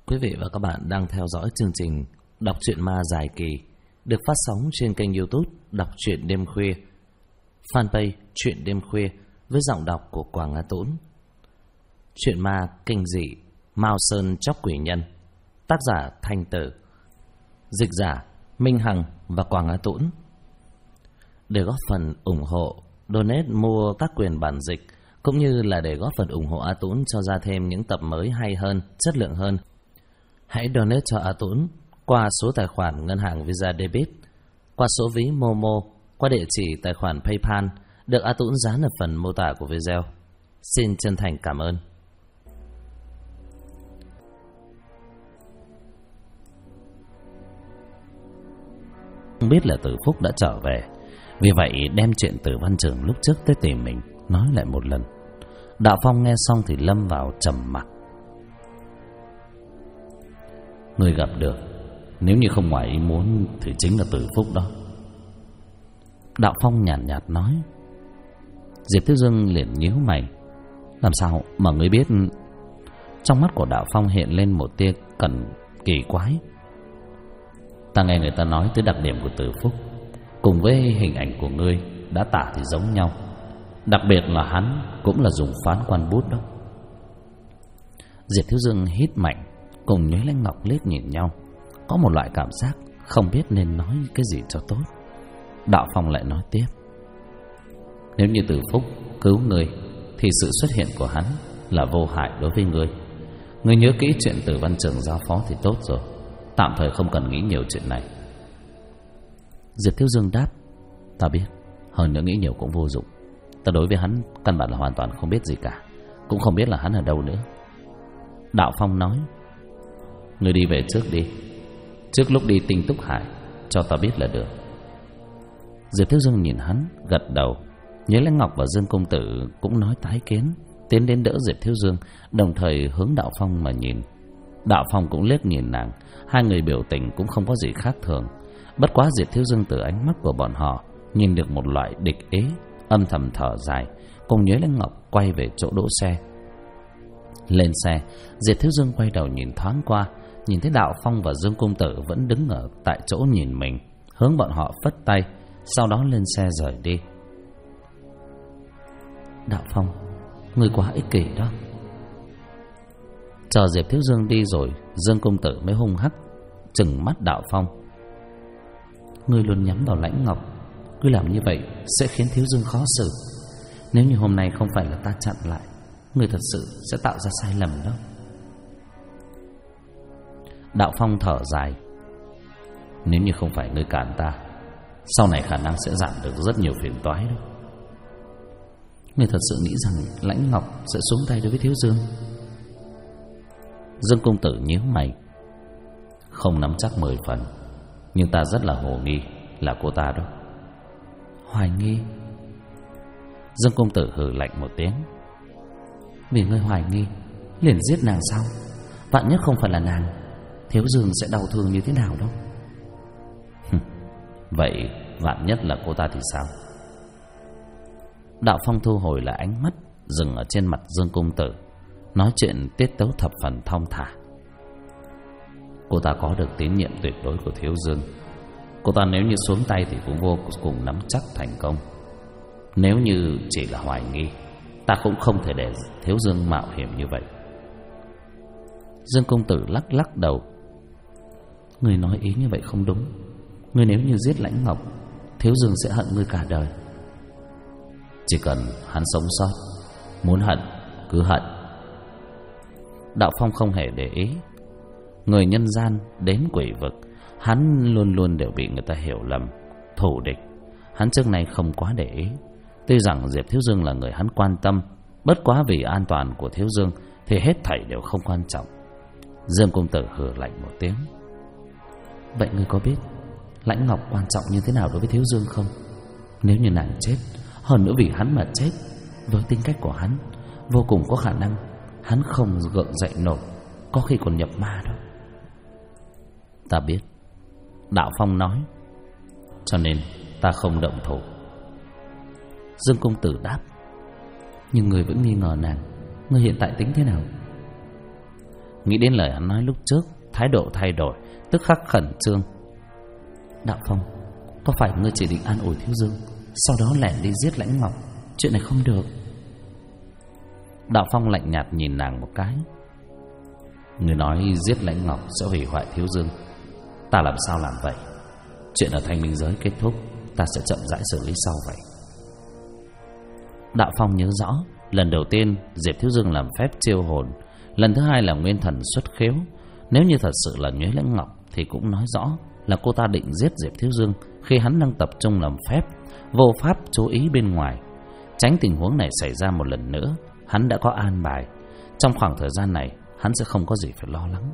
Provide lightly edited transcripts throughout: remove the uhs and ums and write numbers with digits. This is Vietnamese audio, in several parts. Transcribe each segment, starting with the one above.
Quý vị và các bạn đang theo dõi chương trình Đọc truyện ma dài kỳ được phát sóng trên kênh YouTube Đọc truyện đêm khuya, fanpage Truyện đêm khuya với giọng đọc của Quảng Á Tũng. Truyện ma kinh dị Mao Sơn Chóc Quỷ Nhân, tác giả Thanh Tử, dịch giả Minh Hằng và Quảng Á Tũng. Để góp phần ủng hộ, donate mua các quyền bản dịch cũng như là để góp phần ủng hộ A Tũng cho ra thêm những tập mới hay hơn, chất lượng hơn, hãy donate cho A Tũng qua số tài khoản ngân hàng Visa Debit, qua số ví Momo, qua địa chỉ tài khoản PayPal được A Tũng dán ở phần mô tả của video. Xin chân thành cảm ơn. Không biết là Tử Phúc đã trở về, vì vậy đem chuyện Tử Văn Trường lúc trước tới tìm mình nói lại một lần. Đạo Phong nghe xong thì lâm vào trầm mặc. Người gặp được, nếu như không ngoài ý muốn thì chính là Tử Phúc đó. Đạo Phong nhàn nhạt nói. Diệp Thiếu Dương liền nhíu mày. Làm sao mà ngươi biết? Trong mắt của Đạo Phong hiện lên một tia cẩn kỳ quái. Ta nghe người ta nói tới đặc điểm của Tử Phúc cùng với hình ảnh của ngươi đã tả thì giống nhau. Đặc biệt là hắn cũng là dùng phán quan bút đó. Diệp Thiếu Dương hít mạnh, cùng Nhuế Lãnh Ngọc liếc nhìn nhau, có một loại cảm giác không biết nên nói cái gì cho tốt. Đạo Phong lại nói tiếp. Nếu như Tử Phúc cứu ngươi thì sự xuất hiện của hắn là vô hại đối với ngươi. Ngươi nhớ kỹ chuyện Tử Văn Trường giao phó thì tốt rồi, tạm thời không cần nghĩ nhiều chuyện này. Diệp Thiếu Dương đáp. Ta biết, hơn nữa nghĩ nhiều cũng vô dụng. Ta đối với hắn căn bản là hoàn toàn không biết gì cả, cũng không biết là hắn ở đâu nữa. Đạo Phong nói. Ngươi đi về trước đi, trước lúc đi Tinh Túc Hải cho ta biết là được. Diệp Thiếu Dương nhìn hắn gật đầu. Nhuế Lãnh Ngọc và Dương Công Tử cũng nói tái kiến, tiến đến đỡ Diệp Thiếu Dương, đồng thời hướng Đạo Phong mà nhìn. Đạo Phong cũng liếc nhìn nàng, hai người biểu tình cũng không có gì khác thường. Bất quá Diệp Thiếu Dương từ ánh mắt của bọn họ nhìn được một loại địch ý, âm thầm thở dài, cùng Nhuế Lãnh Ngọc quay về chỗ đỗ xe. Lên xe, Diệp Thiếu Dương quay đầu nhìn thoáng qua, nhìn thấy Đạo Phong và Dương Công Tử vẫn đứng ở tại chỗ nhìn mình, hướng bọn họ phất tay, sau đó lên xe rời đi. Đạo Phong, ngươi quá ích kỷ đó. Chờ Diệp Thiếu Dương đi rồi, Dương Công Tử mới hung hắc trừng mắt Đạo Phong. Ngươi luôn nhắm vào Lãnh Ngọc, ngươi làm như vậy sẽ khiến Thiếu Dương khó xử. Nếu như hôm nay không phải là ta chặn lại, ngươi thật sự sẽ tạo ra sai lầm đó. Đạo Phong thở dài. Nếu như không phải ngươi cản ta, sau này khả năng sẽ giảm được rất nhiều phiền toái đó. Ngươi thật sự nghĩ rằng Lãnh Ngọc sẽ xuống tay đối với Thiếu Dương? Dương Công Tử nhíu mày. Không nắm chắc 10 phần, nhưng ta rất là hồ nghi là cô ta đó. Hoài nghi? Dương Công Tử hừ lạnh một tiếng. Vì ngươi hoài nghi liền giết nàng sao? Vạn nhất không phải là nàng, Thiếu Dương sẽ đau thương như thế nào đâu. Vậy vạn nhất là cô ta thì sao? Đạo Phong thu hồi lại ánh mắt, dừng ở trên mặt Dương Công Tử, nói chuyện tiết tấu thập phần thong thả. Cô ta có được tín nhiệm tuyệt đối của Thiếu Dương. Cô ta nếu như xuống tay thì cũng vô cùng nắm chắc thành công. Nếu như chỉ là hoài nghi, ta cũng không thể để Thiếu Dương mạo hiểm như vậy. Dương Công Tử lắc lắc đầu. Ngươi nói ý như vậy không đúng. Ngươi nếu như giết Lãnh Ngọc, Thiếu Dương sẽ hận ngươi cả đời. Chỉ cần hắn sống sót, muốn hận cứ hận. Đạo Phong không hề để ý. Người nhân gian đến quỷ vực, hắn luôn luôn đều bị người ta hiểu lầm, thù địch. Hắn trước nay không quá để ý. Tuy rằng Diệp Thiếu Dương là người hắn quan tâm, bất quá vì an toàn của Thiếu Dương thì hết thảy đều không quan trọng. Dương Công Tử hừ lạnh một tiếng. Vậy ngươi có biết Lãnh Ngọc quan trọng như thế nào đối với Thiếu Dương không? Nếu như nàng chết, hơn nữa vì hắn mà chết, với tính cách của hắn, vô cùng có khả năng hắn không gượng dậy nổi, có khi còn nhập ma đó. Ta biết. Đạo Phong nói. Cho nên ta không động thủ. Dương Công Tử đáp. Nhưng người vẫn nghi ngờ nàng, ngươi hiện tại tính thế nào? Nghĩ đến lời hắn nói lúc trước, thái độ thay đổi, tức khắc khẩn trương. Đạo Phong, có phải ngươi chỉ định an ủi Thiếu Dương, sau đó lẻn đi giết Lãnh Ngọc? Chuyện này không được. Đạo Phong lạnh nhạt nhìn nàng một cái. Ngươi nói giết Lãnh Ngọc sẽ hủy hoại Thiếu Dương, ta làm sao làm vậy? Chuyện ở Thanh Minh Giới kết thúc, ta sẽ chậm rãi xử lý sau vậy. Đạo Phong nhớ rõ, lần đầu tiên Diệp Thiếu Dương làm phép chiêu hồn, lần thứ hai là nguyên thần xuất khiếu. Nếu như thật sự là Nhuế Lãnh Ngọc thì cũng nói rõ là cô ta định giết Diệp Thiếu Dương khi hắn đang tập trung làm phép, vô pháp chú ý bên ngoài. Tránh tình huống này xảy ra một lần nữa, hắn đã có an bài. Trong khoảng thời gian này, hắn sẽ không có gì phải lo lắng.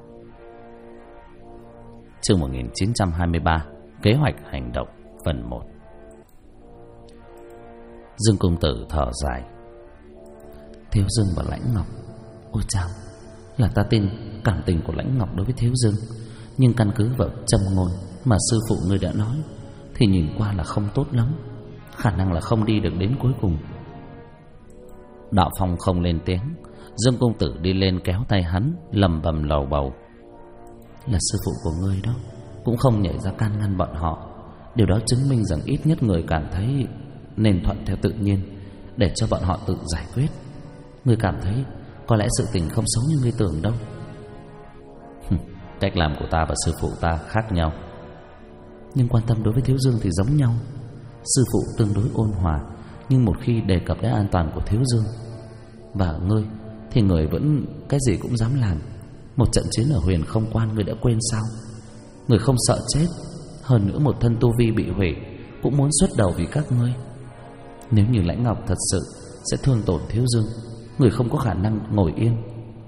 Chương 1923, Kế hoạch hành động, phần 1. Dương công tử thở dài. Thiếu Dương và Lãnh Ngọc, ôi chao, là ta tin cảm tình của Lãnh Ngọc đối với Thiếu Dương, nhưng căn cứ vào châm ngôn mà sư phụ ngươi đã nói thì nhìn qua là không tốt lắm, khả năng là không đi được đến cuối cùng. Đạo Phong không lên tiếng. Dương công tử đi lên kéo tay hắn, lầm bầm lầu bầu. Là sư phụ của ngươi đó, cũng không nhảy ra can ngăn bọn họ. Điều đó chứng minh rằng ít nhất người cảm thấy nên thuận theo tự nhiên, để cho bọn họ tự giải quyết. Ngươi cảm thấy có lẽ sự tình không xấu như ngươi tưởng đâu. Cách làm của ta và sư phụ ta khác nhau, nhưng quan tâm đối với Thiếu Dương thì giống nhau. Sư phụ tương đối ôn hòa, nhưng một khi đề cập đến an toàn của Thiếu Dương và ngươi thì người vẫn cái gì cũng dám làm. Một trận chiến ở Huyền Không Quan ngươi đã quên sao? Người không sợ chết, hơn nữa một thân tu vi bị hủy cũng muốn xuất đầu vì các ngươi. Nếu như Lãnh Ngọc thật sự sẽ thương tổn Thiếu Dương, người không có khả năng ngồi yên.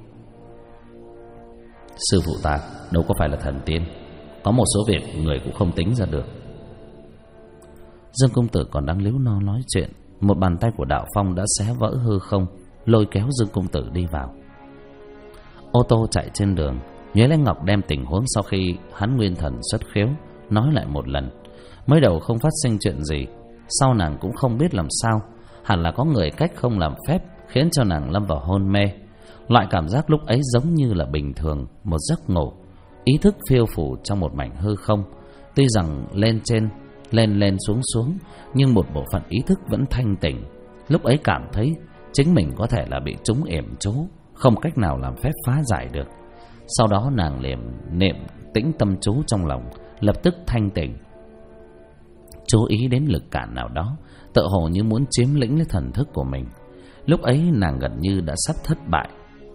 Sư phụ ta đâu có phải là thần tiên, có một số việc người cũng không tính ra được. Dương công tử còn đang líu no nói chuyện, một bàn tay của Đạo Phong đã xé vỡ hư không, lôi kéo Dương công tử đi vào. Ô tô chạy trên đường, Nhuế Lãnh Ngọc đem tình huống sau khi hắn nguyên thần xuất khiếu nói lại một lần. Mới đầu không phát sinh chuyện gì, sau nàng cũng không biết làm sao, hẳn là có người cách không làm phép khiến cho nàng lâm vào hôn mê. Loại cảm giác lúc ấy giống như là bình thường, một giấc ngủ, ý thức phiêu phù trong một mảnh hư không. Tuy rằng lên trên, lên xuống xuống, nhưng một bộ phận ý thức vẫn thanh tỉnh. Lúc ấy cảm thấy chính mình có thể là bị trúng yểm chú, không cách nào làm phép phá giải được. Sau đó nàng liền niệm tĩnh tâm chú trong lòng, lập tức thanh tỉnh, chú ý đến lực cản nào đó, tựa hồ như muốn chiếm lĩnh lấy thần thức của mình. Lúc ấy nàng gần như đã sắp thất bại.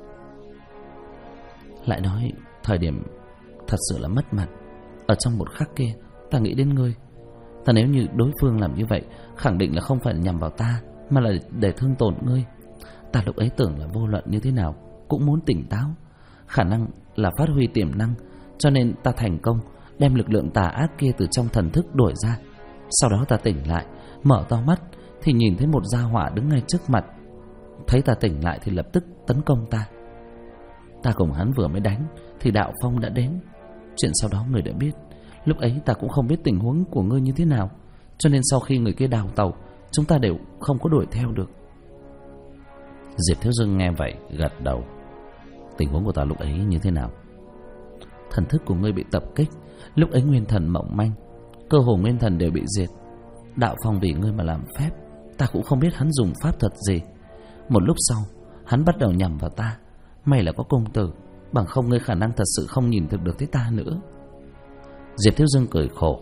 Lại nói thời điểm thật sự là mất mặt. Ở trong một khắc kia ta nghĩ đến ngươi. Ta nếu như đối phương làm như vậy, khẳng định là không phải nhằm vào ta, mà là để thương tổn ngươi. Ta lúc ấy tưởng là vô luận như thế nào cũng muốn tỉnh táo, khả năng là phát huy tiềm năng, cho nên ta thành công đem lực lượng tà ác kia từ trong thần thức đuổi ra. Sau đó ta tỉnh lại, mở to mắt thì nhìn thấy một gia hỏa đứng ngay trước mặt. Thấy ta tỉnh lại thì lập tức tấn công ta. Ta cùng hắn vừa mới đánh thì Đạo Phong đã đến. Chuyện sau đó người đã biết. Lúc ấy ta cũng không biết tình huống của ngươi như thế nào, cho nên sau khi người kia đào tàu, chúng ta đều không có đuổi theo được. Diệp Thiếu Dương nghe vậy gật đầu. Tình huống của ta lúc ấy như thế nào? Thần thức của ngươi bị tập kích, lúc ấy nguyên thần mỏng manh, cơ hồ nguyên thần đều bị diệt. Đạo Phong vì ngươi mà làm phép, ta cũng không biết hắn dùng pháp thuật gì. Một lúc sau hắn bắt đầu nhằm vào ta. May là có công tử, bằng không ngươi khả năng thật sự không nhìn được tới ta nữa. Diệp Thiếu Dương cười khổ.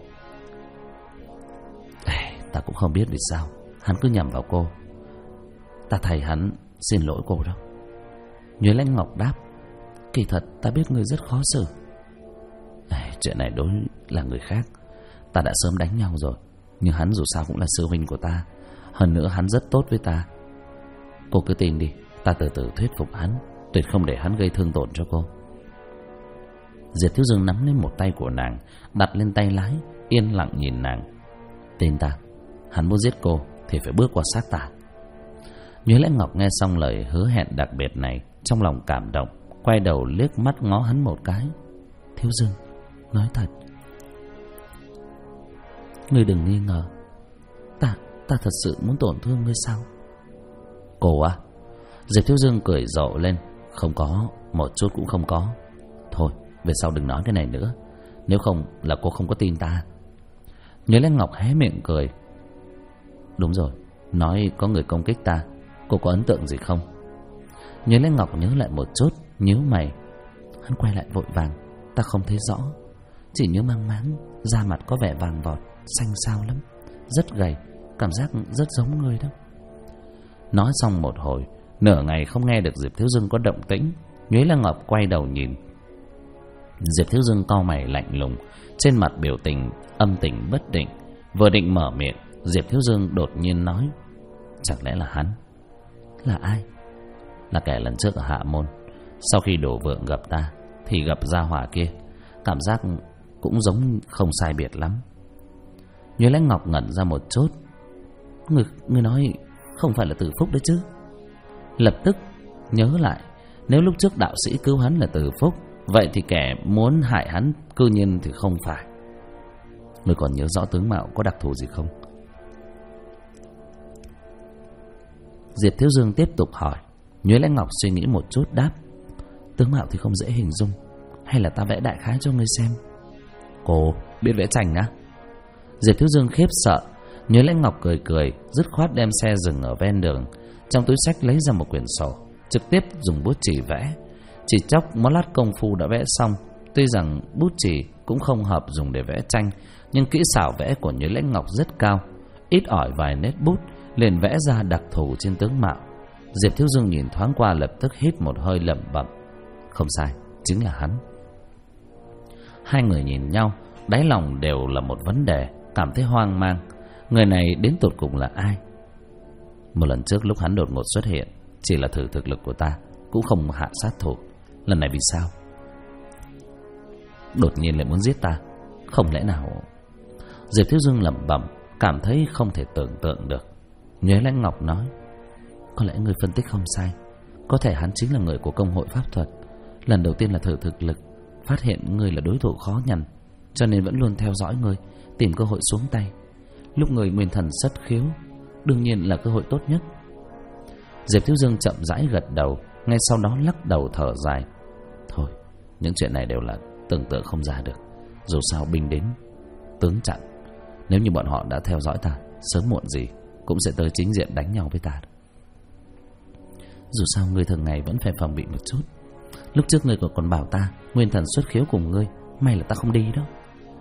Ta cũng không biết vì sao hắn cứ nhằm vào cô. Ta thầy hắn xin lỗi cô đâu. Nhuế Lãnh Ngọc đáp. Kỳ thật ta biết ngươi rất khó xử. Chuyện này đối là người khác, ta đã sớm đánh nhau rồi, nhưng hắn dù sao cũng là sư huynh của ta. Hơn nữa hắn rất tốt với ta. Cô cứ tin đi, ta từ từ thuyết phục hắn, tuyệt không để hắn gây thương tổn cho cô. Diệp Thiếu Dương nắm lấy một tay của nàng, đặt lên tay lái, yên lặng nhìn nàng. Tin ta, hắn muốn giết cô thì phải bước qua xác ta. Nhuế Lãnh Ngọc nghe xong lời hứa hẹn đặc biệt này, trong lòng cảm động, quay đầu liếc mắt ngó hắn một cái. Thiếu Dương, nói thật, ngươi đừng nghi ngờ, ta thật sự muốn tổn thương ngươi sao? Cô à? Diệp Thiếu Dương cười rộ lên. Không có, Một chút cũng không có. Thôi về sau đừng nói cái này nữa, nếu không là cô không có tin ta. Nhớ Lãnh Ngọc hé miệng cười. Đúng rồi, nói có người công kích ta, cô có ấn tượng gì không? Nhớ Lãnh Ngọc nhớ lại một chút, nhíu mày. Hắn quay lại vội vàng. Ta không thấy rõ, chỉ nhớ mang máng, da mặt có vẻ vàng vọt, xanh xao lắm, rất gầy, cảm giác rất giống người đó. Nói xong một hồi, nửa ngày không nghe được Diệp Thiếu Dương có động tĩnh. Nhuế Lãnh Ngọc quay đầu nhìn. Diệp Thiếu Dương cau mày lạnh lùng, trên mặt biểu tình âm tình bất định. Vừa định mở miệng, Diệp Thiếu Dương đột nhiên nói. Chẳng lẽ là hắn? Là ai? Là kẻ lần trước ở Hạ Môn. Sau khi đổ vượng gặp ta thì gặp gia hỏa kia, cảm giác cũng giống không sai biệt lắm. Nhuế Lãnh Ngọc ngẩn ra một chút. Người nói không phải là Từ Phúc đấy chứ? Lập tức nhớ lại, nếu lúc trước đạo sĩ cứu hắn là Từ Phúc, vậy thì kẻ muốn hại hắn cư nhiên thì không phải. Người còn nhớ rõ tướng mạo có đặc thù gì không? Diệp Thiếu Dương tiếp tục hỏi. Nhuế Lãnh Ngọc suy nghĩ một chút đáp. Tướng mạo thì không dễ hình dung, hay là ta vẽ đại khái cho ngươi xem? Cô biết vẽ tranh á? Diệp Thiếu Dương khiếp sợ. Nhuế Lãnh Ngọc cười cười, dứt khoát đem xe dừng ở ven đường, trong túi xách lấy ra một quyển sổ, trực tiếp dùng bút chì vẽ. Chỉ chốc một lát công phu đã vẽ xong. Tuy rằng bút chì cũng không hợp dùng để vẽ tranh, nhưng kỹ xảo vẽ của Nhuế Lãnh Ngọc rất cao. Ít ỏi vài nét bút liền vẽ ra đặc thù trên tướng mạo. Diệp Thiếu Dương nhìn thoáng qua, lập tức hít một hơi lẩm bẩm. Không sai, chính là hắn. Hai người nhìn nhau, đáy lòng đều là một vấn đề, cảm thấy hoang mang. Người này đến tột cùng là ai? Một lần trước lúc hắn đột ngột xuất hiện, chỉ là thử thực lực của ta, cũng không hạ sát thủ. Lần này vì sao đột nhiên lại muốn giết ta? Không lẽ nào... Diệp Thiếu Dương lẩm bẩm, cảm thấy không thể tưởng tượng được. Nhuế Lãnh Ngọc nói. Có lẽ người phân tích không sai, có thể hắn chính là người của công hội pháp thuật. Lần đầu tiên là thử thực lực, phát hiện ngươi là đối thủ khó nhằn, cho nên vẫn luôn theo dõi ngươi, tìm cơ hội xuống tay. Lúc người nguyên thần xuất khiếu, đương nhiên là cơ hội tốt nhất. Diệp Thiếu Dương chậm rãi gật đầu, ngay sau đó lắc đầu thở dài. Thôi, những chuyện này đều là tưởng tượng không ra được. Dù sao binh đến tướng chặn, nếu như bọn họ đã theo dõi ta, sớm muộn gì cũng sẽ tới chính diện đánh nhau với ta. Dù sao ngươi thường ngày vẫn phải phòng bị một chút. Lúc trước ngươi còn bảo ta nguyên thần xuất khiếu cùng ngươi, may là ta không đi đó.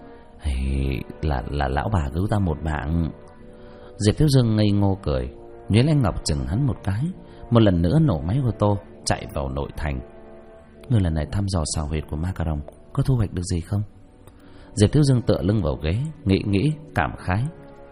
Là lão bà cứu ta một mạng. Diệp Thiếu Dương ngây ngô cười. Nhuế Lãnh Ngọc chừng hắn một cái, một lần nữa nổ máy ô tô chạy vào nội thành. Ngươi lần này thăm dò xào huyệt của Ma Cà Rồng, có thu hoạch được gì không? Diệp Thiếu Dương tựa lưng vào ghế, nghĩ cảm khái.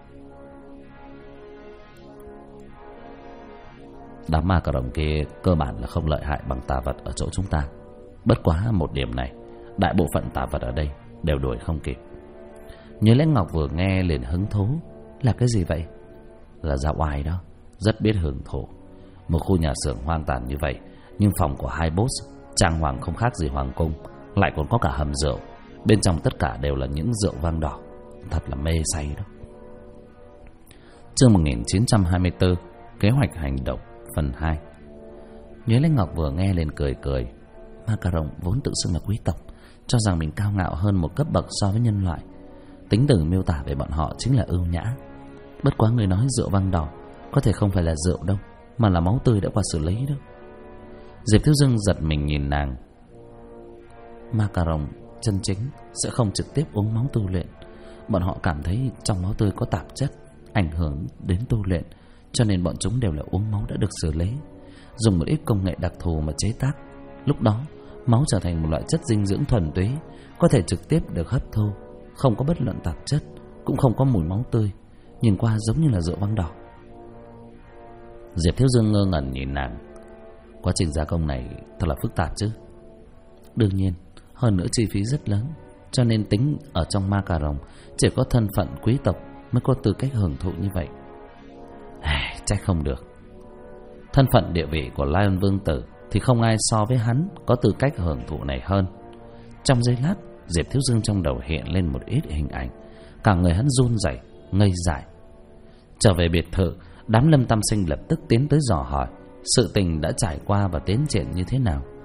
Đám Ma Cà Rồng kia cơ bản là không lợi hại bằng tà vật ở chỗ chúng ta. Bất quá một điểm này, đại bộ phận tà vật ở đây đều đuổi không kịp. Nhuế Lãnh Ngọc vừa nghe liền hứng thú. Là cái gì vậy? Là dao oai đó, rất biết hưởng thụ. Một khu nhà xưởng hoang tàn như vậy, nhưng phòng của hai boss trang hoàng không khác gì hoàng cung, lại còn có cả hầm rượu. Bên trong tất cả đều là những rượu vang đỏ, thật là mê say đó. Chương 1924, kế hoạch hành động phần 2. Nhuế Lãnh Ngọc vừa nghe lên cười cười. Ma Cà Rồng vốn tự xưng là quý tộc, cho rằng mình cao ngạo hơn một cấp bậc so với nhân loại. Tính từ miêu tả về bọn họ chính là ưu nhã. Bất quá người nói rượu vang đỏ có thể không phải là rượu đâu, mà là máu tươi đã qua xử lý đó. Diệp Thiếu Dương giật mình nhìn nàng. Ma Cà Rồng chân chính sẽ không trực tiếp uống máu tu luyện. Bọn họ cảm thấy trong máu tươi có tạp chất ảnh hưởng đến tu luyện, cho nên bọn chúng đều là uống máu đã được xử lý, dùng một ít công nghệ đặc thù mà chế tác. Lúc đó máu trở thành một loại chất dinh dưỡng thuần túy, có thể trực tiếp được hấp thu, không có bất luận tạp chất, cũng không có mùi máu tươi, nhìn qua giống như là rượu vang đỏ. Diệp Thiếu Dương ngơ ngẩn nhìn nàng. Quá trình gia công này thật là phức tạp chứ? Đương nhiên, hơn nữa chi phí rất lớn, cho nên tính ở trong Ma Cà Rồng chỉ có thân phận quý tộc mới có tư cách hưởng thụ như vậy. Trách không được. Thân phận địa vị của Lion Vương Tử thì không ai so với hắn có tư cách hưởng thụ này hơn. Trong giây lát, Diệp Thiếu Dương trong đầu hiện lên một ít hình ảnh, cả người hắn run rẩy, ngây dại. Trở về biệt thự, đám Lâm Tam Sinh lập tức tiến tới dò hỏi sự tình đã trải qua và tiến triển như thế nào.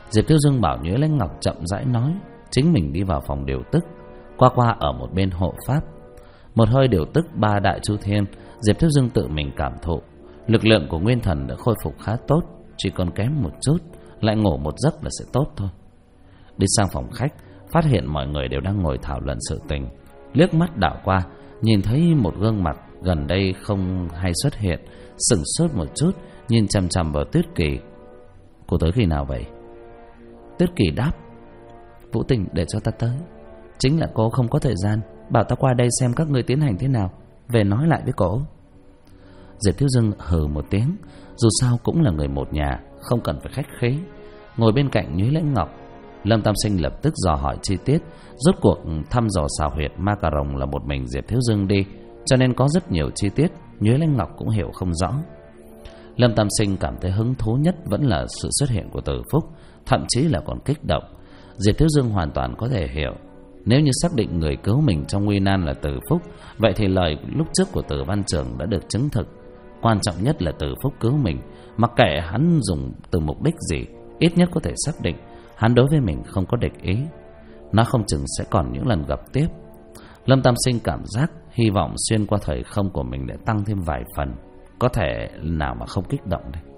Diệp Thiếu Dương bảo Nhuế Lãnh Ngọc chậm rãi nói, chính mình đi vào phòng điều tức. Qua ở một bên hộ pháp. Một hơi điều tức 3 đại chu thiên, Diệp Thiếu Dương tự mình cảm thụ lực lượng của nguyên thần đã khôi phục khá tốt, chỉ còn kém một chút, lại ngủ một giấc là sẽ tốt thôi. Đi sang phòng khách, phát hiện mọi người đều đang ngồi thảo luận sự tình. Liếc mắt đảo qua, nhìn thấy một gương mặt gần đây không hay xuất hiện, sửng sốt một chút, nhìn chằm chằm vào Tuyết Kỳ. Cô tới khi nào vậy? Tuyết Kỳ đáp, Vũ Tình để cho ta tới. Chính là cô không có thời gian, bảo ta qua đây xem các ngươi tiến hành thế nào, về nói lại với cổ. Diệp Thiếu Dương hừ một tiếng, dù sao cũng là người một nhà, không cần phải khách khí. Ngồi bên cạnh Nhuế Lãnh Ngọc, Lâm Tam Sinh lập tức dò hỏi chi tiết. Rốt cuộc thăm dò xào huyệt ma cà rồng là một mình Diệp Thiếu Dương đi, cho nên có rất nhiều chi tiết Nhuế Lãnh Ngọc cũng hiểu không rõ. Lâm Tam Sinh cảm thấy hứng thú nhất vẫn là sự xuất hiện của Từ Phúc, thậm chí là còn kích động. Diệp Thiếu Dương hoàn toàn có thể hiểu, nếu như xác định người cứu mình trong nguy nan là Từ Phúc, vậy thì lời lúc trước của Từ Văn Trường đã được chứng thực. Quan trọng nhất là Từ Phúc cứu mình, mặc kệ hắn dùng từ mục đích gì, ít nhất có thể xác định hắn đối với mình không có địch ý. Nó không chừng sẽ còn những lần gặp tiếp. Lâm Tam Sinh cảm giác hy vọng xuyên qua thời không của mình để tăng thêm vài phần. Có thể nào mà không kích động đây.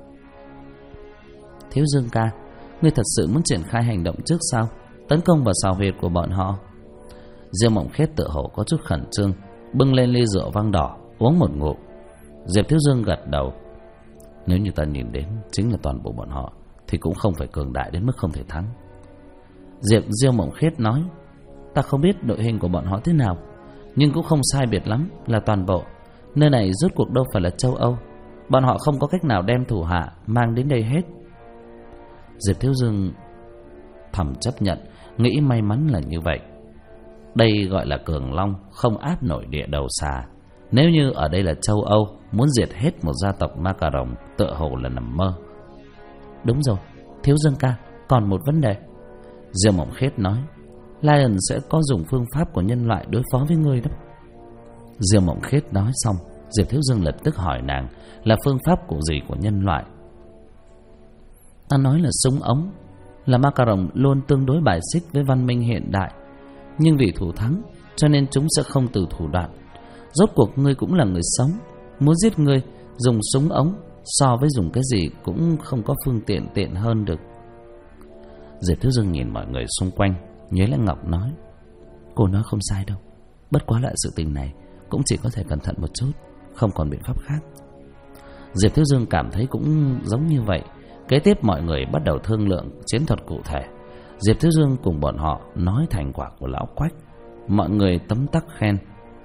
Thiếu Dương ca, ngươi thật sự muốn triển khai hành động trước sao? Tấn công vào xào huyệt của bọn họ. Diêu Mộng Khiết tự hồ có chút khẩn trương, bưng lên ly rượu vang đỏ uống một ngụm. Diệp Thiếu Dương gật đầu. Nếu như ta nhìn đến chính là toàn bộ bọn họ thì cũng không phải cường đại đến mức không thể thắng. Diêu Mộng Khiết nói, ta không biết đội hình của bọn họ thế nào, nhưng cũng không sai biệt lắm là toàn bộ. Nơi này rốt cuộc đâu phải là châu Âu, bọn họ không có cách nào đem thủ hạ mang đến đây hết. Diệp Thiếu Dương thầm chấp nhận, nghĩ may mắn là như vậy. Đây gọi là cường long không áp nổi địa đầu xà. Nếu như ở đây là châu Âu, muốn diệt hết một gia tộc ma cà rồng tựa hồ là nằm mơ. Đúng rồi, Thiếu Dương ca, còn một vấn đề. Diêu Mộng Khiết nói, Lion sẽ có dùng phương pháp của nhân loại đối phó với ngươi đó. Diêu Mộng Khiết nói xong, Diệp Thiếu Dương lập tức hỏi nàng là phương pháp của gì của nhân loại. Ta nói là súng ống, là ma cà rồng luôn tương đối bài xích với văn minh hiện đại, nhưng vì thủ thắng cho nên chúng sẽ không từ thủ đoạn. Rốt cuộc ngươi cũng là người sống, muốn giết ngươi dùng súng ống so với dùng cái gì cũng không có phương tiện tiện hơn được. Diệp Thiếu Dương nhìn mọi người xung quanh, Nhuế Lãnh Ngọc nói, cô nói không sai đâu, bất quá lại sự tình này cũng chỉ có thể cẩn thận một chút, không còn biện pháp khác. Diệp Thiếu Dương cảm thấy cũng giống như vậy. Kế tiếp mọi người bắt đầu thương lượng chiến thuật cụ thể. Diệp Thiếu Dương cùng bọn họ nói thành quả của lão Quách. Mọi người tấm tắc khen.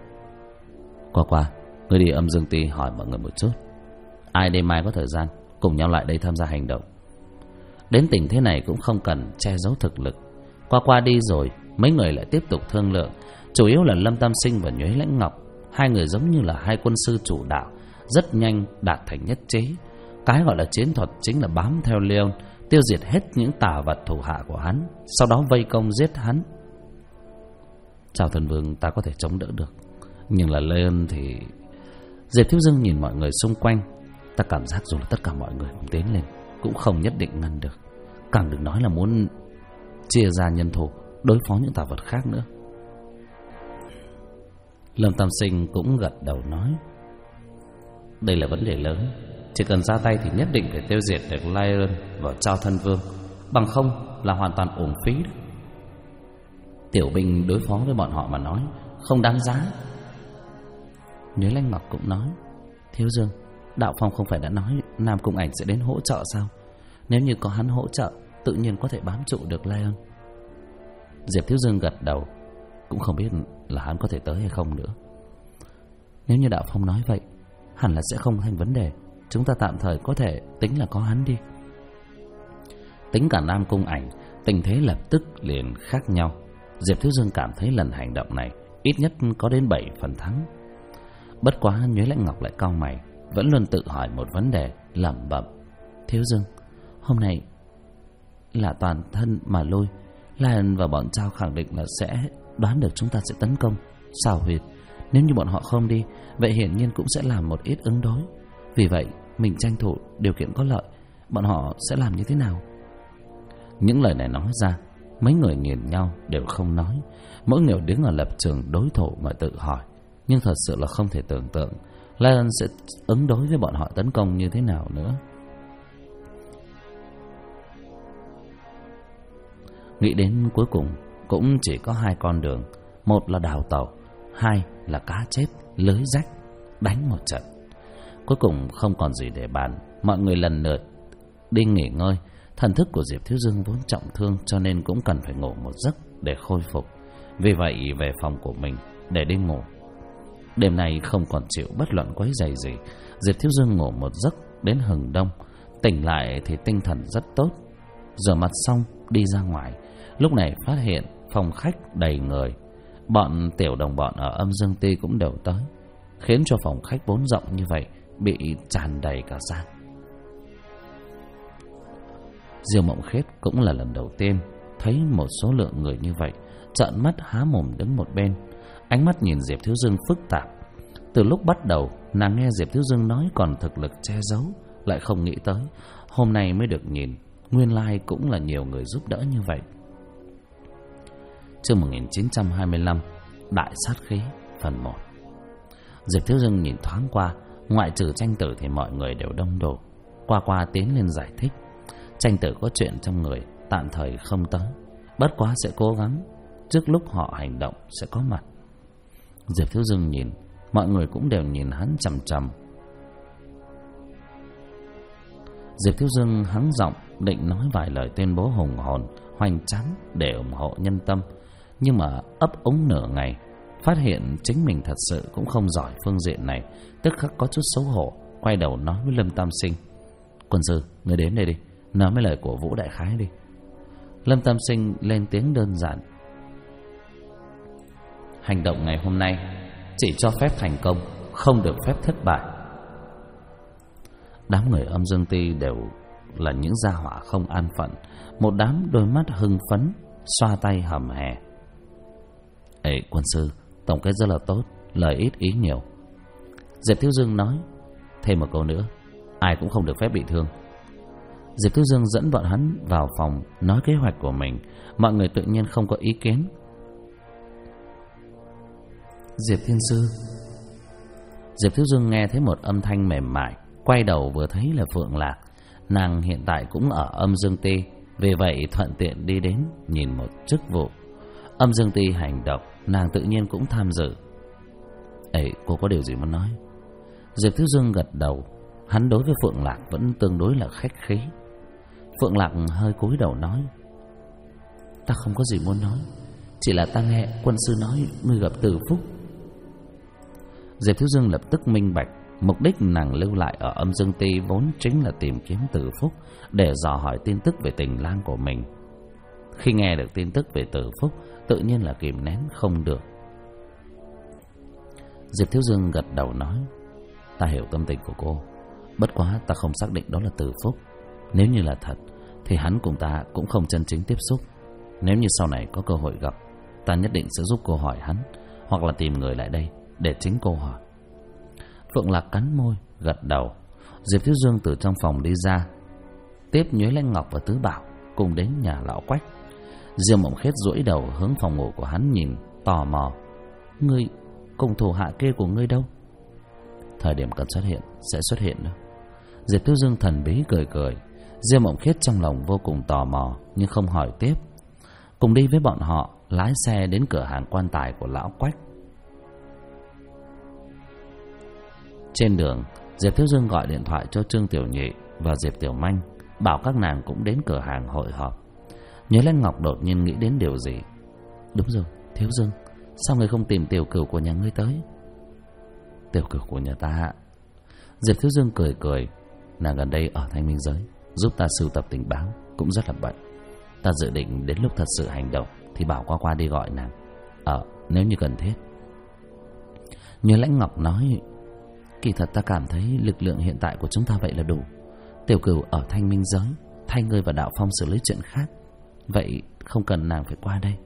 Qua người đi Âm Dương Ti hỏi mọi người một chút, ai đêm mai có thời gian cùng nhau lại đây tham gia hành động. Đến tình thế này cũng không cần che giấu thực lực. Qua đi rồi mấy người lại tiếp tục thương lượng. Chủ yếu là Lâm Tam Sinh và Nhuế Lãnh Ngọc, hai người giống như là hai quân sư chủ đạo, rất nhanh đạt thành nhất trí. Cái gọi là chiến thuật chính là bám theo Leon, tiêu diệt hết những tà vật thủ hạ của hắn, sau đó vây công giết hắn. Chào Thần Vương ta có thể chống đỡ được, nhưng là Leon thì... Diệp Thiếu Dương nhìn mọi người xung quanh, ta cảm giác dù là tất cả mọi người cùng tiến lên cũng không nhất định ngăn được, càng đừng nói là muốn chia ra nhân thủ đối phó những tà vật khác nữa. Lâm Tam Sinh cũng gật đầu nói, đây là vấn đề lớn, chỉ cần ra tay thì nhất định phải tiêu diệt được Lion và Trao Thân Vương, bằng không là hoàn toàn uổng phí. Tiểu binh đối phó với bọn họ mà nói không đáng giá. Nhuế Lãnh Ngọc cũng nói, Thiếu Dương, Đạo Phong không phải đã nói Nam Cung Ảnh sẽ đến hỗ trợ sao? Nếu như có hắn hỗ trợ, tự nhiên có thể bám trụ được Lion. Diệp Thiếu Dương gật đầu, cũng không biết là hắn có thể tới hay không nữa. Nếu như Đạo Phong nói vậy, hẳn là sẽ không thành vấn đề. Chúng ta tạm thời có thể tính là có hắn đi. Tính cả Nam Cung Ảnh, tình thế lập tức liền khác nhau. Diệp Thiếu Dương cảm thấy lần hành động này ít nhất có đến 7 phần thắng. Bất quá Nhuế Lãnh Ngọc lại cau mày, vẫn luôn tự hỏi một vấn đề, lẩm bẩm, Thiếu Dương, hôm nay là toàn thân mà lui, Lion và bọn Trao khẳng định là sẽ đoán được chúng ta sẽ tấn công xào huyệt. Nếu như bọn họ không đi, vậy hiển nhiên cũng sẽ làm một ít ứng đối. Vì vậy mình tranh thủ điều kiện có lợi, bọn họ sẽ làm như thế nào? Những lời này nói ra, mấy người nhìn nhau đều không nói. Mỗi người đứng ở lập trường đối thủ mà tự hỏi. Nhưng thật sự là không thể tưởng tượng Lion sẽ ứng đối với bọn họ tấn công như thế nào nữa. Nghĩ đến cuối cùng cũng chỉ có hai con đường. Một là đào tàu, hai là cá chết lưới rách, đánh một trận. Cuối cùng không còn gì để bàn. Mọi người lần lượt đi nghỉ ngơi. Thần thức của Diệp Thiếu Dương vốn trọng thương, cho nên cũng cần phải ngủ một giấc để khôi phục. Vì vậy về phòng của mình để đi ngủ. Đêm nay không còn chịu bất luận quấy rầy gì. Diệp Thiếu Dương ngủ một giấc đến hừng đông. Tỉnh lại thì tinh thần rất tốt. Rửa mặt xong đi ra ngoài. Lúc này phát hiện phòng khách đầy người. Bọn tiểu đồng bọn ở Âm Dương Ti cũng đều tới, khiến cho phòng khách vốn rộng như vậy bị tràn đầy cả ra. Diêu Mộng Khiết cũng là lần đầu tiên thấy một số lượng người như vậy, trợn mắt há mồm đứng một bên. Ánh mắt nhìn Diệp Thiếu Dương phức tạp. Từ lúc bắt đầu nàng nghe Diệp Thiếu Dương nói còn thực lực che giấu, lại không nghĩ tới hôm nay mới được nhìn nguyên lai cũng là nhiều người giúp đỡ như vậy. Chương 1925 Đại sát khí phần 1. Diệp Thiếu Dương nhìn thoáng qua, ngoại trừ Tranh Tử thì mọi người đều đông đủ. Qua tiến lên giải thích. Tranh Tử có chuyện trong người, tạm thời không tới, bất quá sẽ cố gắng trước lúc họ hành động sẽ có mặt. Diệp Thiếu Dương nhìn, mọi người cũng đều nhìn hắn chằm chằm. Diệp Thiếu Dương hắng giọng định nói vài lời tuyên bố hùng hồn hoành tráng để ủng hộ nhân tâm, nhưng mà ấp úng nửa ngày, phát hiện chính mình thật sự cũng không giỏi phương diện này, tức khắc có chút xấu hổ, quay đầu nói với Lâm Tam Sinh: "Quân sư, người đến đây đi, nói mấy lời của Vũ đại khái đi." Lâm Tam Sinh lên tiếng đơn giản: "Hành động ngày hôm nay chỉ cho phép thành công, không được phép thất bại." Đám người Âm Dương Ti đều là những gia hỏa không an phận, một đám đôi mắt hưng phấn, xoa tay hầm hè. "Ê quân sư, tổng kết rất là tốt, lời ít ý nhiều." Diệp Thiếu Dương nói: "Thêm một câu nữa, ai cũng không được phép bị thương." Diệp Thiếu Dương dẫn bọn hắn vào phòng nói kế hoạch của mình. Mọi người tự nhiên không có ý kiến. "Diệp Thiên Sư." Diệp Thiếu Dương nghe thấy một âm thanh mềm mại, quay đầu vừa thấy là Phượng Lạc. Nàng hiện tại cũng ở Âm Dương Ti, vì vậy thuận tiện đi đến nhìn một chức vụ. Âm Dương Ti hành động, nàng tự nhiên cũng tham dự. "Ê, cô có điều gì muốn nói?" Diệp Thiếu Dương gật đầu. Hắn đối với Phượng Lạc vẫn tương đối là khách khí. Phượng Lạc hơi cúi đầu nói: "Ta không có gì muốn nói, chỉ là ta nghe quân sư nói ngươi gặp Từ Phúc." Diệp Thiếu Dương lập tức minh bạch, mục đích nàng lưu lại ở Âm Dương Ti vốn chính là tìm kiếm Từ Phúc để dò hỏi tin tức về tình lang của mình. Khi nghe được tin tức về Từ Phúc, tự nhiên là kìm nén không được. Diệp Thiếu Dương gật đầu nói: "Ta hiểu tâm tình của cô, bất quá ta không xác định đó là Từ Phúc. Nếu như là thật thì hắn cùng ta cũng không chân chính tiếp xúc. Nếu như sau này có cơ hội gặp, ta nhất định sẽ giúp cô hỏi hắn, hoặc là tìm người lại đây để chính cô hỏi." Phượng Lạc cắn môi gật đầu. Diệp Thiếu Dương từ trong phòng đi ra, tiếp Nhuế Lãnh Ngọc và Tứ Bảo cùng đến nhà lão Quách. Diêu Mộng Khiết duỗi đầu hướng phòng ngủ của hắn nhìn, tò mò: "Ngươi cùng thủ hạ kia của ngươi đâu?" "Thời điểm cần xuất hiện sẽ xuất hiện đâu." Diệp Thiếu Dương thần bí cười cười. Diêu Mộng Khiết trong lòng vô cùng tò mò nhưng không hỏi tiếp, cùng đi với bọn họ lái xe đến cửa hàng quan tài của lão Quách. Trên đường, Diệp Thiếu Dương gọi điện thoại cho Trương Tiểu Nhị và Diệp Tiểu Manh, bảo các nàng cũng đến cửa hàng hội họp. Nhớ Lãnh Ngọc đột nhiên nghĩ đến điều gì: "Đúng rồi, Thiếu Dương, sao người không tìm tiểu cửu của nhà ngươi tới?" "Tiểu cửu của nhà ta?" Diệp Thiếu Dương cười cười: "Nàng gần đây ở Thanh Minh Giới giúp ta sưu tập tình báo, cũng rất là bận. Ta dự định đến lúc thật sự hành động thì bảo qua đi gọi nàng, nếu như cần thiết." Nhớ Lãnh Ngọc nói: "Kỳ thật ta cảm thấy lực lượng hiện tại của chúng ta vậy là đủ. Tiểu cửu ở Thanh Minh Giới thay ngươi và Đạo Phong xử lý chuyện khác, vậy không cần nàng phải qua đây."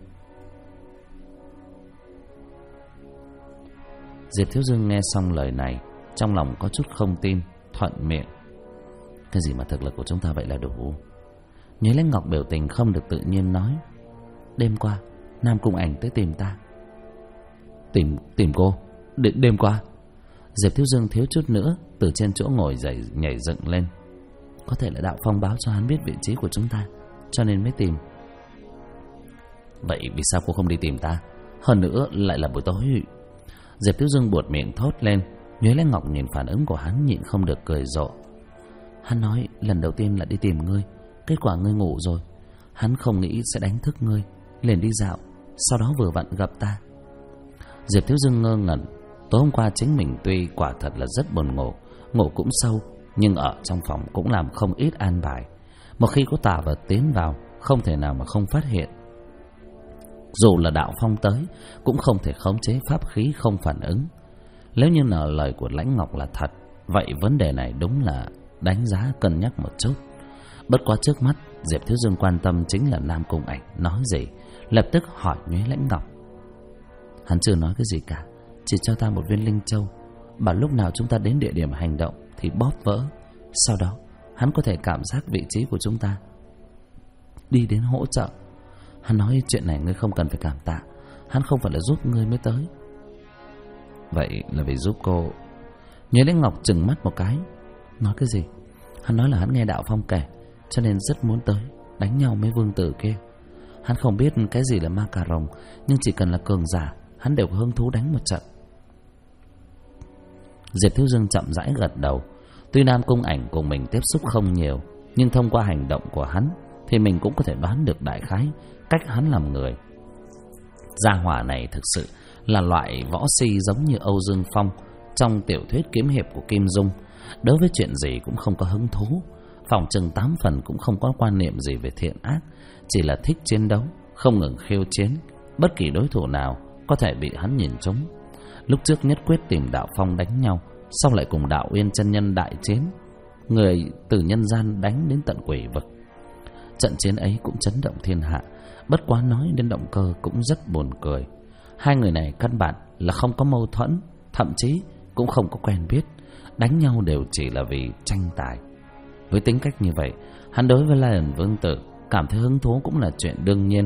Diệp Thiếu Dương nghe xong lời này, trong lòng có chút không tin, thuận miệng: "Cái gì mà thực lực của chúng ta vậy là đủ?" Nhuế Lãnh Ngọc biểu tình không được tự nhiên nói: Đêm qua Nam Cung Ảnh tới tìm ta. Tìm cô? Đêm qua? Diệp Thiếu Dương thiếu chút nữa từ trên chỗ ngồi dậy nhảy dựng lên. Có thể là Đạo Phong báo cho hắn biết vị trí của chúng ta, cho nên mới tìm. Vậy vì sao cô không đi tìm ta? Hơn nữa lại là buổi tối. Diệp Thiếu Dương buột miệng thốt lên. Nhuế Lãnh Ngọc nhìn phản ứng của hắn nhịn không được cười rộ. Hắn nói lần đầu tiên là đi tìm ngươi, kết quả ngươi ngủ rồi. Hắn không nghĩ sẽ đánh thức ngươi, liền đi dạo, sau đó vừa vặn gặp ta. Diệp Thiếu Dương ngơ ngẩn. Tối hôm qua chính mình tuy quả thật là rất buồn ngủ, ngủ cũng sâu, nhưng ở trong phòng cũng làm không ít an bài. Một khi có tà vật tiến vào, không thể nào mà không phát hiện. Dù là Đạo Phong tới, cũng không thể khống chế pháp khí không phản ứng. Nếu như là lời của Lãnh Ngọc là thật, vậy vấn đề này đúng là đánh giá cân nhắc một chút. Bất quá trước mắt Diệp Thiếu Dương quan tâm chính là Nam Cung Ảnh nói gì, lập tức hỏi Nhuế Lãnh Ngọc. Hắn chưa nói cái gì cả, chỉ cho ta một viên linh châu, bảo lúc nào chúng ta đến địa điểm hành động thì bóp vỡ. Sau đó hắn có thể cảm giác vị trí của chúng ta, đi đến hỗ trợ. Hắn nói chuyện này ngươi không cần phải cảm tạ, hắn không phải là giúp ngươi mới tới. Vậy là vì giúp cô? Nhuế Lãnh Ngọc trừng mắt một cái. Nói cái gì? Hắn nói là hắn nghe Đạo Phong kể, cho nên rất muốn tới đánh nhau với vương tử kia. Hắn không biết cái gì là ma cà rồng, nhưng chỉ cần là cường giả, hắn đều hứng thú đánh một trận. Diệp Thiếu Dương chậm rãi gật đầu. Tuy Nam Cung Ảnh cùng mình tiếp xúc không nhiều, nhưng thông qua hành động của hắn thì mình cũng có thể đoán được đại khái cách hắn làm người. Gia hỏa này thực sự là loại võ si giống như Âu Dương Phong trong tiểu thuyết kiếm hiệp của Kim Dung. Đối với chuyện gì cũng không có hứng thú, phỏng chừng 8 phần cũng không có quan niệm gì về thiện ác, chỉ là thích chiến đấu, không ngừng khiêu chiến. Bất kỳ đối thủ nào có thể bị hắn nhìn trúng. Lúc trước nhất quyết tìm Đạo Phong đánh nhau, sau lại cùng Đạo Uyên chân nhân đại chiến, người từ nhân gian đánh đến tận quỷ vực. Trận chiến ấy cũng chấn động thiên hạ. Bất quá nói đến động cơ cũng rất buồn cười. Hai người này căn bản là không có mâu thuẫn, thậm chí cũng không có quen biết, đánh nhau đều chỉ là vì tranh tài. Với tính cách như vậy, hắn đối với Lion Vương Tử cảm thấy hứng thú cũng là chuyện đương nhiên.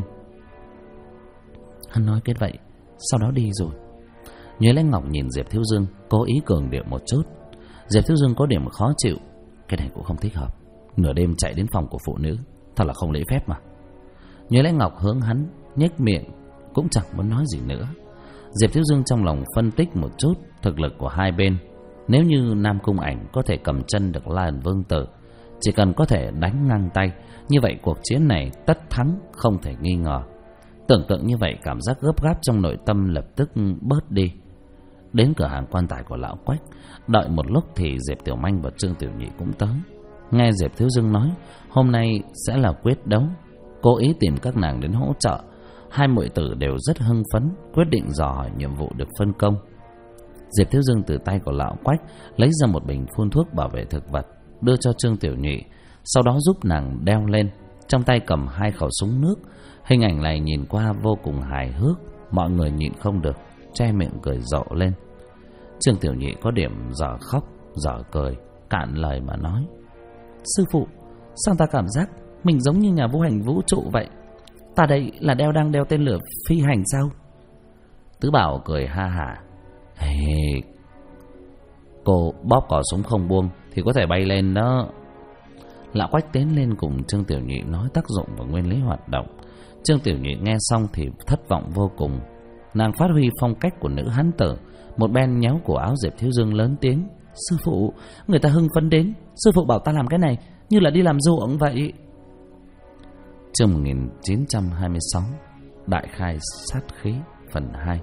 Hắn nói kết vậy, sau đó đi rồi. Nhuế Lãnh Ngọc nhìn Diệp Thiếu Dương, cố ý cường điệu một chút. Diệp Thiếu Dương có điểm khó chịu. Cái này cũng không thích hợp, nửa đêm chạy đến phòng của phụ nữ, thật là không lễ phép mà. Nhuế Lãnh Ngọc hướng hắn nhếch miệng, cũng chẳng muốn nói gì nữa. Diệp Thiếu Dương trong lòng phân tích một chút thực lực của hai bên. Nếu như Nam Cung Ảnh có thể cầm chân được Lion Vương Tử, chỉ cần có thể đánh ngang tay, như vậy cuộc chiến này tất thắng không thể nghi ngờ. Tưởng tượng như vậy, cảm giác gấp gáp trong nội tâm lập tức bớt đi. Đến cửa hàng quan tài của Lão Quách, đợi một lúc thì Diệp Tiểu Manh và Trương Tiểu Nhị cũng tới. Nghe Diệp Thiếu Dương nói hôm nay sẽ là quyết đấu, cố ý tìm các nàng đến hỗ trợ. Hai muội tử đều rất hưng phấn, quyết định dò hỏi nhiệm vụ được phân công. Diệp Thiếu Dương từ tay của Lão Quách lấy ra một bình phun thuốc bảo vệ thực vật, đưa cho Trương Tiểu Nhị, sau đó giúp nàng đeo lên. Trong tay cầm 2 khẩu súng nước. Hình ảnh này nhìn qua vô cùng hài hước, mọi người nhịn không được che miệng cười rộ lên. Trương Tiểu Nhị có điểm dở khóc dở cười, cạn lời mà nói: Sư phụ, sao ta cảm giác mình giống như nhà vô hành vũ trụ vậy? Ta đây là đang đeo tên lửa phi hành sao? Tứ Bảo cười ha hả: Hey, cô bóp cò súng không buông thì có thể bay lên đó. Lão Quách tiến lên cùng Trương Tiểu Nhị nói tác dụng và nguyên lý hoạt động. Trương Tiểu Nhị nghe xong thì thất vọng vô cùng. Nàng phát huy phong cách của nữ hán tử, một bên nhéo cổ áo Diệp Thiếu Dương lớn tiếng: Sư phụ, người ta hưng phấn đến, sư phụ bảo ta làm cái này như là đi làm ruộng vậy. Chương 1926 Đại khai sát khí phần 2.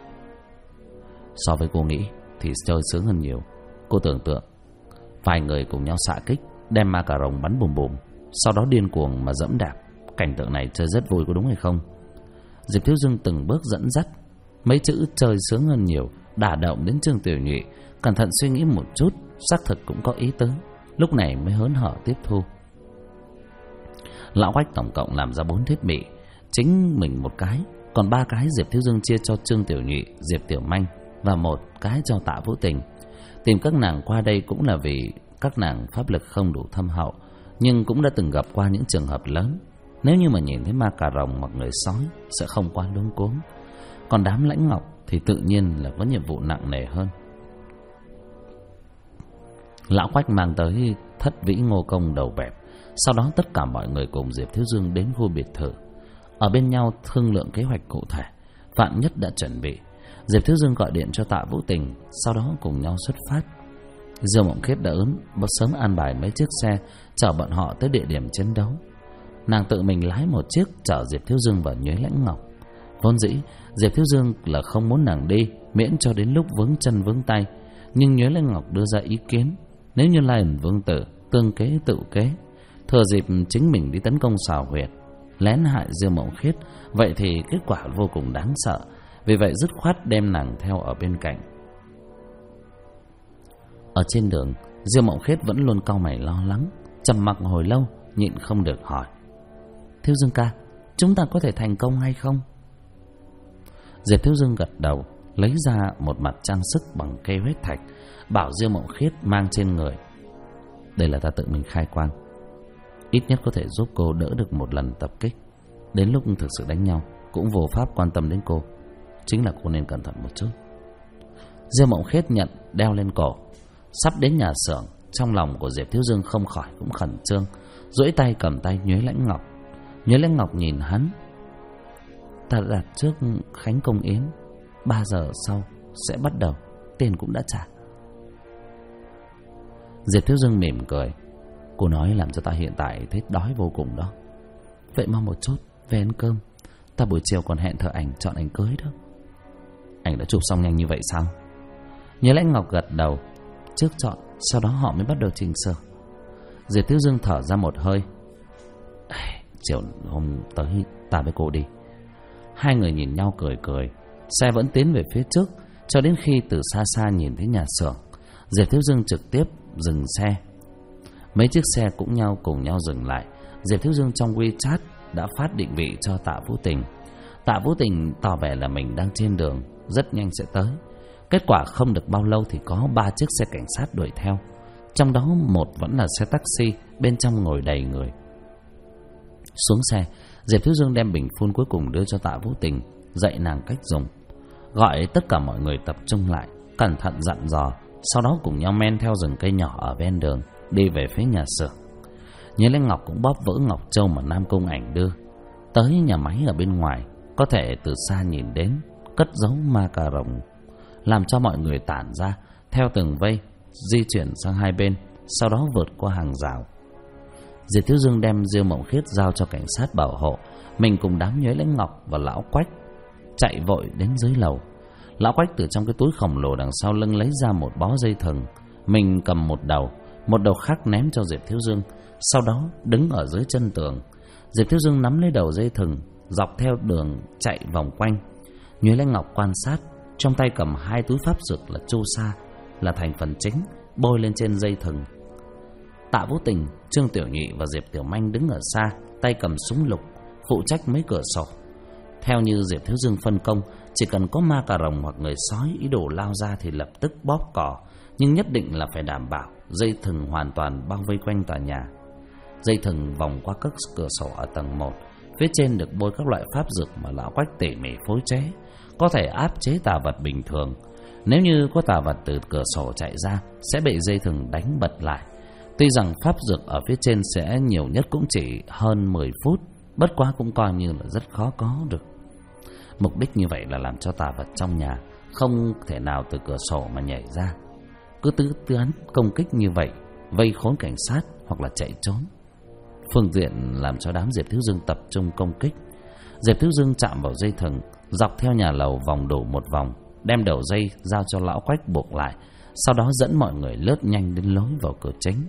So với cô nghĩ thì chơi sướng hơn nhiều. Cô tưởng tượng vài người cùng nhau xạ kích, đem ma cà rồng bắn bùm bùm, sau đó điên cuồng mà dẫm đạp. Cảnh tượng này chơi rất vui, có đúng hay không? Diệp Thiếu Dương từng bước dẫn dắt. Mấy chữ chơi sướng hơn nhiều đả động đến Trương Tiểu Nhị. Cẩn thận suy nghĩ một chút, xác thực cũng có ý tứ, lúc này mới hớn hở tiếp thu. Lão Quách tổng cộng làm ra 4 thiết bị, chính mình 1 cái, còn 3 cái Diệp Thiếu Dương chia cho Trương Tiểu Nhị, Diệp Tiểu Manh và 1 cái cho Tạ Vũ Tình. Tìm các nàng qua đây cũng là vì các nàng pháp lực không đủ thâm hậu, nhưng cũng đã từng gặp qua những trường hợp lớn. Nếu như mà nhìn thấy ma cà rồng hoặc người sói sẽ không quá luống cuống. Còn đám Lãnh Ngọc thì tự nhiên là có nhiệm vụ nặng nề hơn. Lão Quách mang tới Thất Vĩ Ngô Công đầu bẹp. Sau đó tất cả mọi người cùng Diệp Thiếu Dương đến khu biệt thự, ở bên nhau thương lượng kế hoạch cụ thể. Vạn nhất đã chuẩn bị, Diệp Thiếu Dương gọi điện cho Tạ Vũ Tình, sau đó cùng nhau xuất phát. Diêu Mộng Khiết đã sớm an bài mấy chiếc xe chở bọn họ tới địa điểm chiến đấu. Nàng tự mình lái một chiếc chở Diệp Thiếu Dương và Nhuế Lãnh Ngọc. Vốn dĩ Diệp Thiếu Dương là không muốn nàng đi, miễn cho đến lúc vướng chân vướng tay. Nhưng Nhuế Lãnh Ngọc đưa ra ý kiến, nếu như Lai Ẩn Vương Tử tương kế tự kế, thừa dịp chính mình đi tấn công Xào Huyệt, lén hại Diêu Mộng Khiết, vậy thì kết quả vô cùng đáng sợ. Vì vậy dứt khoát đem nàng theo ở bên cạnh. Ở trên đường, Diêu Mộng Khiết vẫn luôn cau mày lo lắng, trầm mặc hồi lâu, nhịn không được hỏi: Thiếu Dương ca, chúng ta có thể thành công hay không? Diệp Thiếu Dương gật đầu, lấy ra một mặt trang sức bằng cây huyết thạch, bảo Diêu Mộng Khiết mang trên người. Đây là ta tự mình khai quang, ít nhất có thể giúp cô đỡ được một lần tập kích. Đến lúc thực sự đánh nhau cũng vô pháp quan tâm đến cô. Chính là cô nên cẩn thận một chút. Diêu Mộng Khiết nhận, đeo lên cổ. Sắp đến nhà xưởng, trong lòng của Diệp Thiếu Dương không khỏi cũng khẩn trương, duỗi tay cầm tay Nhuế Lãnh Ngọc. Nhuế Lãnh Ngọc nhìn hắn: Ta đã đặt trước khánh công yến, 3 giờ sau sẽ bắt đầu, tiền cũng đã trả. Diệp Thiếu Dương mỉm cười: Cô nói làm cho ta hiện tại thấy đói vô cùng đó. Vậy mau một chút, về ăn cơm. Ta buổi chiều còn hẹn thợ ảnh chọn ảnh cưới đó. Ảnh đã chụp xong nhanh như vậy sao? Nhuế Lãnh Ngọc gật đầu: Trước chọn, sau đó họ mới bắt đầu chỉnh sửa. Diệp Thiếu Dương thở ra một hơi: Chiều hôm tới ta với cô đi. Hai người nhìn nhau cười cười. Xe vẫn tiến về phía trước, cho đến khi từ xa xa nhìn thấy nhà xưởng, Diệp Thiếu Dương trực tiếp dừng xe. Mấy chiếc xe cũng cùng nhau dừng lại. Diệp Thiếu Dương trong WeChat đã phát định vị cho Tạ Vũ Tình. Tạ Vũ Tình tỏ vẻ là mình đang trên đường, rất nhanh sẽ tới. Kết quả không được bao lâu thì có 3 chiếc xe cảnh sát đuổi theo. Trong đó một vẫn là xe taxi, bên trong ngồi đầy người. Xuống xe, Diệp Thiếu Dương đem bình phun cuối cùng đưa cho Tạ Vũ Tình, dạy nàng cách dùng. Gọi tất cả mọi người tập trung lại, cẩn thận dặn dò. Sau đó cùng nhau men theo rừng cây nhỏ ở ven đường, đi về phía nhà xưởng. Nhuế Lãnh Ngọc cũng bóp vỡ ngọc châu mà Nam Cung Ảnh đưa. Tới nhà máy ở bên ngoài, có thể từ xa nhìn đến cất giấu ma cà rồng, làm cho mọi người tản ra theo từng vây, di chuyển sang hai bên, sau đó vượt qua hàng rào. Diệp Thiếu Dương đem Diêu Mộng Khiết giao cho cảnh sát bảo hộ, mình cùng đám Nhuế Lãnh Ngọc và Lão Quách chạy vội đến dưới lầu. Lão Quách từ trong cái túi khổng lồ đằng sau lưng lấy ra một bó dây thừng, mình cầm một đầu khác ném cho Diệp Thiếu Dương, sau đó đứng ở dưới chân tường. Diệp Thiếu Dương nắm lấy đầu dây thừng, dọc theo đường chạy vòng quanh. Nhuế Lãnh Ngọc quan sát, trong tay cầm 2 túi pháp dược là chu sa, là thành phần chính, bôi lên trên dây thừng. Tạ Vũ Tình, Trương Tiểu Nhị và Diệp Tiểu Manh đứng ở xa, tay cầm súng lục, phụ trách mấy cửa sổ. Theo như Diệp Thiếu Dương phân công, chỉ cần có ma cà rồng hoặc người sói ý đồ lao ra thì lập tức bóp cỏ, nhưng nhất định là phải đảm bảo dây thừng hoàn toàn bao vây quanh tòa nhà. Dây thừng vòng qua các cửa sổ ở tầng 1, phía trên được bôi các loại pháp dược mà Lão Quách tỉ mỉ phối chế, có thể áp chế tà vật bình thường. Nếu như có tà vật từ cửa sổ chạy ra, sẽ bị dây thừng đánh bật lại. Tuy rằng pháp dược ở phía trên sẽ nhiều nhất cũng chỉ hơn 10 phút, bất quá cũng coi như là rất khó có được. Mục đích như vậy là làm cho tà vật trong nhà không thể nào từ cửa sổ mà nhảy ra. Cứ tứ tán công kích như vậy, vây khốn cảnh sát hoặc là chạy trốn. Phương diện làm cho đám Diệp Thiếu Dương tập trung công kích. Diệp Thiếu Dương chạm vào dây thừng, dọc theo nhà lầu vòng đủ một vòng, đem đầu dây giao cho Lão Quách buộc lại, sau đó dẫn mọi người lướt nhanh đến lối vào cửa chính.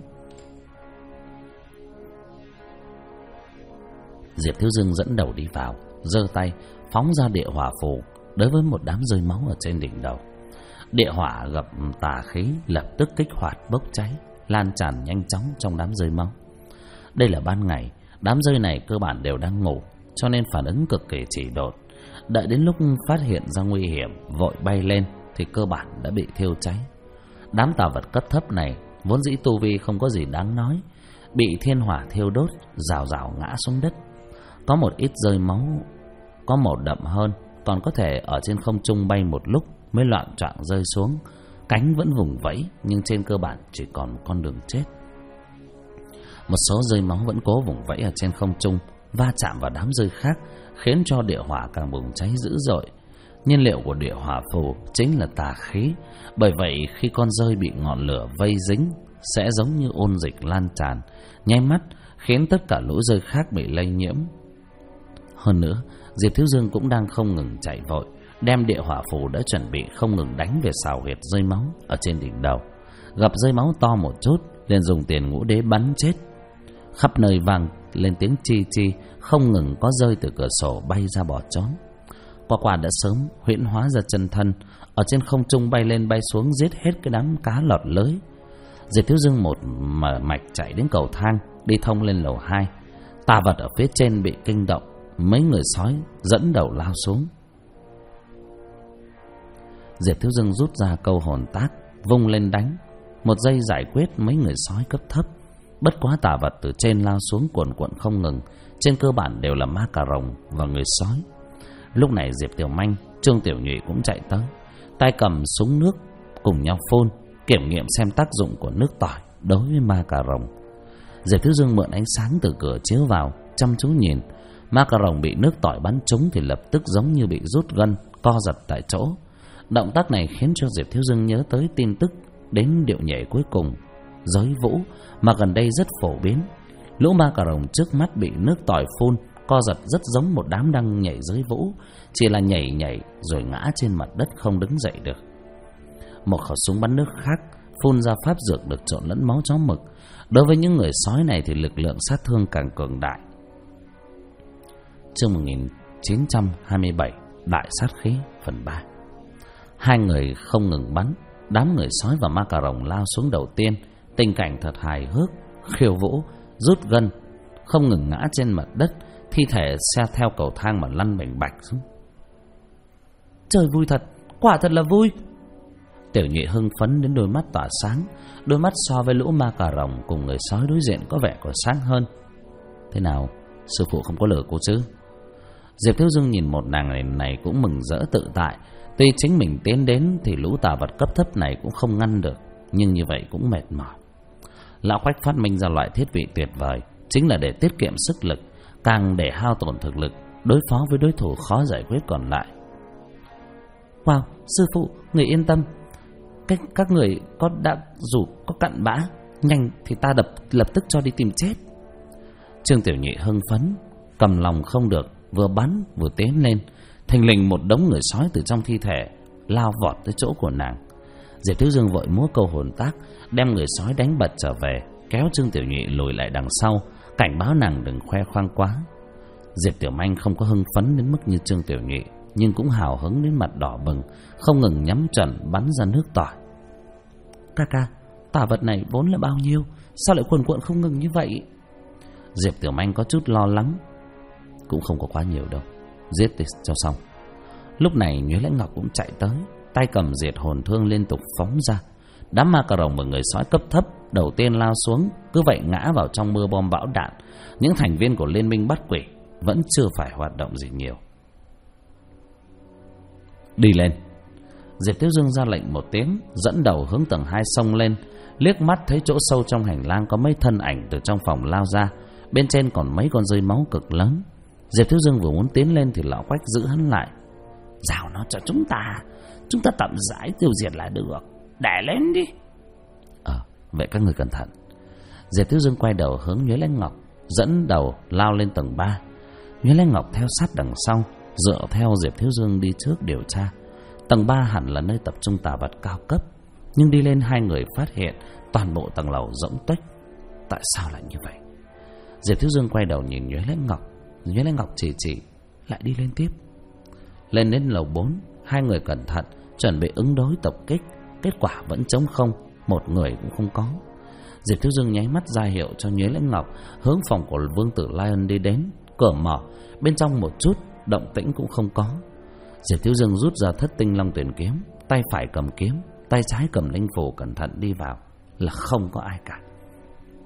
Diệp Thiếu Dương dẫn đầu đi vào, giơ tay phóng ra địa hỏa phù đối với một đám rơi máu ở trên đỉnh đầu. Địa hỏa gặp tà khí lập tức kích hoạt bốc cháy, lan tràn nhanh chóng trong đám rơi máu. Đây là ban ngày, đám rơi này cơ bản đều đang ngủ, cho nên phản ứng cực kỳ chỉ độn. Đợi đến lúc phát hiện ra nguy hiểm, vội bay lên thì cơ bản đã bị thiêu cháy. Đám tà vật cấp thấp này vốn dĩ tu vi không có gì đáng nói, bị thiên hỏa thiêu đốt, rào rào ngã xuống đất. Có một ít rơi máu, có màu đậm hơn, còn có thể ở trên không trung bay một lúc mới loạng choạng rơi xuống. Cánh vẫn vùng vẫy, nhưng trên cơ bản chỉ còn con đường chết. Một số rơi máu vẫn cố vùng vẫy ở trên không trung, va chạm vào đám rơi khác, khiến cho địa hỏa càng bùng cháy dữ dội. Nhiên liệu của địa hỏa phù chính là tà khí, bởi vậy khi con rơi bị ngọn lửa vây dính sẽ giống như ôn dịch lan tràn, nháy mắt khiến tất cả lũ rơi khác bị lây nhiễm. Hơn nữa, Diệp Thiếu Dương cũng đang không ngừng chạy vội, đem địa hỏa phù đã chuẩn bị không ngừng đánh về xào huyệt rơi máu ở trên đỉnh đầu. Gặp rơi máu to một chút, liền dùng tiền ngũ đế bắn chết. Khắp nơi vang lên tiếng chi chi, không ngừng có rơi từ cửa sổ bay ra bỏ trốn. Quả đã sớm huyễn hóa ra chân thân, ở trên không trung bay lên bay xuống giết hết cái đám cá lọt lưới. Diệp Thiếu Dương một mạch chạy đến cầu thang đi thông lên lầu 2. Tà vật ở phía trên bị kinh động, mấy người sói dẫn đầu lao xuống. Diệp Thiếu Dương rút ra câu hồn tác, vung lên đánh, một giây giải quyết mấy người sói cấp thấp. Bất quá tà vật từ trên lao xuống cuồn cuộn không ngừng, trên cơ bản đều là ma cà rồng và người sói. Lúc này Diệp Tiểu Manh, Trương Tiểu Nhụy cũng chạy tới, tay cầm súng nước cùng nhau phun, kiểm nghiệm xem tác dụng của nước tỏi đối với ma cà rồng. Diệp Thiếu Dương mượn ánh sáng từ cửa chiếu vào, chăm chú nhìn. Ma cà rồng bị nước tỏi bắn trúng thì lập tức giống như bị rút gân, co giật tại chỗ. Động tác này khiến cho Diệp Thiếu Dương nhớ tới tin tức đến điệu nhảy cuối cùng, giới vũ, mà gần đây rất phổ biến. Lũ ma cà rồng trước mắt bị nước tỏi phun, co giật rất giống một đám đang nhảy giới vũ, chỉ là nhảy rồi ngã trên mặt đất không đứng dậy được. Một khẩu súng bắn nước khác phun ra pháp dược được trộn lẫn máu chó mực. Đối với những người sói này thì lực lượng sát thương càng cường đại. Chương 1927 Đại sát khí phần 3. Hai người không ngừng bắn, đám người sói và ma cà rồng lao xuống đầu tiên. Tình cảnh thật hài hước, khiêu vũ, rút gân, không ngừng ngã trên mặt đất, thi thể xe theo cầu thang mà lăn bềnh bạch xuống. Trời vui thật, quả thật là vui. Tiểu Nhụy hưng phấn đến đôi mắt tỏa sáng, đôi mắt so với lũ ma cà rồng cùng người sói đối diện có vẻ còn sáng hơn. Thế nào, sư phụ không có lừa cô chứ? Diệp Thiếu Dương nhìn một nàng này cũng mừng rỡ tự tại. Tuy chính mình tiến đến thì lũ tà vật cấp thấp này cũng không ngăn được, nhưng như vậy cũng mệt mỏi. Lão Quách phát minh ra loại thiết bị tuyệt vời, chính là để tiết kiệm sức lực, càng để hao tổn thực lực, đối phó với đối thủ khó giải quyết còn lại. Wow, sư phụ, người yên tâm. Các người dù có cặn bã, nhanh thì ta lập tức cho đi tìm chết. Trương Tiểu Nhụy hưng phấn, cầm lòng không được, vừa bắn vừa tiến lên. Thình lình một đống người sói từ trong thi thể lao vọt tới chỗ của nàng. Diệp Thiếu Dương vội múa câu hồn tác, đem người sói đánh bật trở về, kéo Trương Tiểu Nhụy lùi lại đằng sau, cảnh báo nàng đừng khoe khoang quá. Diệp Tiểu Manh không có hưng phấn đến mức như Trương Tiểu Nhụy, nhưng cũng hào hứng đến mặt đỏ bừng, không ngừng nhắm chuẩn bắn ra nước tỏi. Ca, tà vật này vốn là bao nhiêu, sao lại cuồn cuộn không ngừng như vậy? Diệp Tiểu Manh có chút lo lắng. Cũng không có quá nhiều đâu, giết cho xong. Lúc này Nhuế Lãnh Ngọc cũng chạy tới, tay cầm diệt hồn thương liên tục phóng ra. Đám ma cà rồng và người sói cấp thấp đầu tiên lao xuống, cứ vậy ngã vào trong mưa bom bão đạn. Những thành viên của Liên minh bắt quỷ vẫn chưa phải hoạt động gì nhiều. Đi lên. Diệp Thiếu Dương ra lệnh một tiếng, dẫn đầu hướng tầng 2 xông lên. Liếc mắt thấy chỗ sâu trong hành lang có mấy thân ảnh từ trong phòng lao ra, bên trên còn mấy con rơi máu cực lớn. Diệp Thiếu Dương vừa muốn tiến lên thì lão Quách giữ hắn lại. Giao nó cho chúng ta tạm giải tiêu diệt là được, để lên đi. Vậy các người cẩn thận. Diệp Thiếu Dương quay đầu hướng Nhuế Lãnh Ngọc, dẫn đầu lao lên tầng 3. Nhuế Lãnh Ngọc theo sát đằng sau, dựa theo Diệp Thiếu Dương đi trước điều tra. Tầng 3 hẳn là nơi tập trung tà vật cao cấp, nhưng đi lên hai người phát hiện toàn bộ tầng lầu rỗng tuếch. Tại sao lại như vậy? Diệp Thiếu Dương quay đầu nhìn Nhuế Lãnh Ngọc. Nhuế Lãnh Ngọc chỉ lại đi lên tiếp. Lên đến lầu 4, hai người cẩn thận chuẩn bị ứng đối tập kích. Kết quả vẫn trống không, một người cũng không có. Diệp Thiếu Dương nháy mắt ra hiệu cho Nhuế Lãnh Ngọc hướng phòng của Vương tử Lion đi đến. Cửa mở, bên trong một chút động tĩnh cũng không có. Diệp Thiếu Dương rút ra Thất Tinh Long Tuyển kiếm, tay phải cầm kiếm, tay trái cầm linh phù, cẩn thận đi vào, là không có ai cả.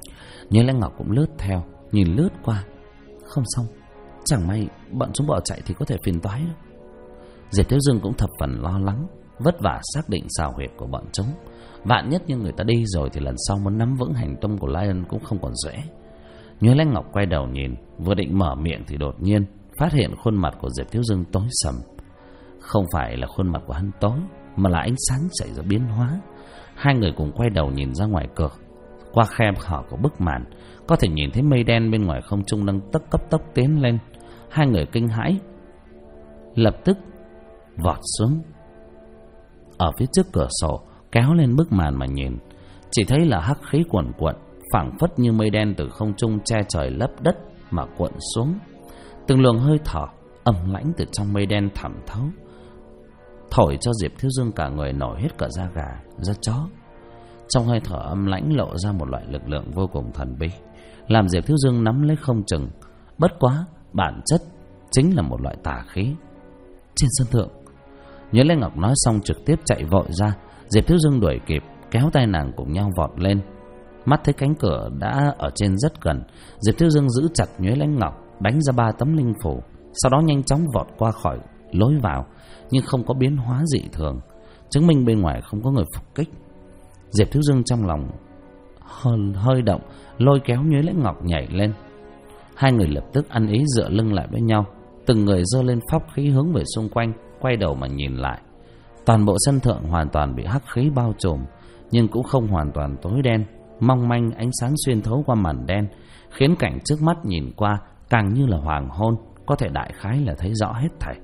Nhớ Lãnh Ngọc cũng lướt theo, nhìn lướt qua. Không xong, chẳng may bọn chúng bỏ chạy thì có thể phiền toái đâu. Diệp Thiếu Dương cũng thập phần lo lắng, vất vả xác định xào huyệt của bọn chúng. Vạn nhất như người ta đi rồi thì lần sau muốn nắm vững hành tung của Lion cũng không còn dễ. Nhớ Lãnh Ngọc quay đầu nhìn, vừa định mở miệng thì đột nhiên phát hiện khuôn mặt của Diệp Thiếu Dương tối sầm. Không phải là khuôn mặt của hắn tối, mà là ánh sáng xảy ra biến hóa. Hai người cùng quay đầu nhìn ra ngoài cửa. Qua khe hở của bức màn, có thể nhìn thấy mây đen bên ngoài không trung đang cấp tốc tiến lên. Hai người kinh hãi, lập tức vọt xuống. Ở phía trước cửa sổ, kéo lên bức màn mà nhìn, chỉ thấy là hắc khí cuồn cuộn, phảng phất như mây đen từ không trung che trời lấp đất mà cuộn xuống. Từng luồng hơi thở âm lãnh từ trong mây đen thẩm thấu, thổi cho Diệp Thiếu Dương cả người nổi hết cả da gà, da chó. Trong hơi thở âm lãnh lộ ra một loại lực lượng vô cùng thần bí, làm Diệp Thiếu Dương nắm lấy không chừng. Bất quá bản chất chính là một loại tà khí. Trên sân thượng, Nhớ Lãnh Ngọc nói xong trực tiếp chạy vội ra. Diệp Thiếu Dương đuổi kịp, kéo tay nàng cùng nhau vọt lên. Mắt thấy cánh cửa đã ở trên rất gần, Diệp Thiếu Dương giữ chặt Nhớ Lãnh Ngọc, đánh ra 3 tấm linh phủ, sau đó nhanh chóng vọt qua khỏi lối vào, nhưng không có biến hóa dị thường, chứng minh bên ngoài không có người phục kích. Diệp Thiếu Dương trong lòng hơi động, lôi kéo Nhớ Lãnh Ngọc nhảy lên. Hai người lập tức ăn ý dựa lưng lại với nhau, từng người giơ lên pháp khí hướng về xung quanh. Quay đầu mà nhìn lại, toàn bộ sân thượng hoàn toàn bị hắc khí bao trùm, nhưng cũng không hoàn toàn tối đen. Mong manh ánh sáng xuyên thấu qua màn đen, khiến cảnh trước mắt nhìn qua càng như là hoàng hôn, có thể đại khái là thấy rõ hết thảy.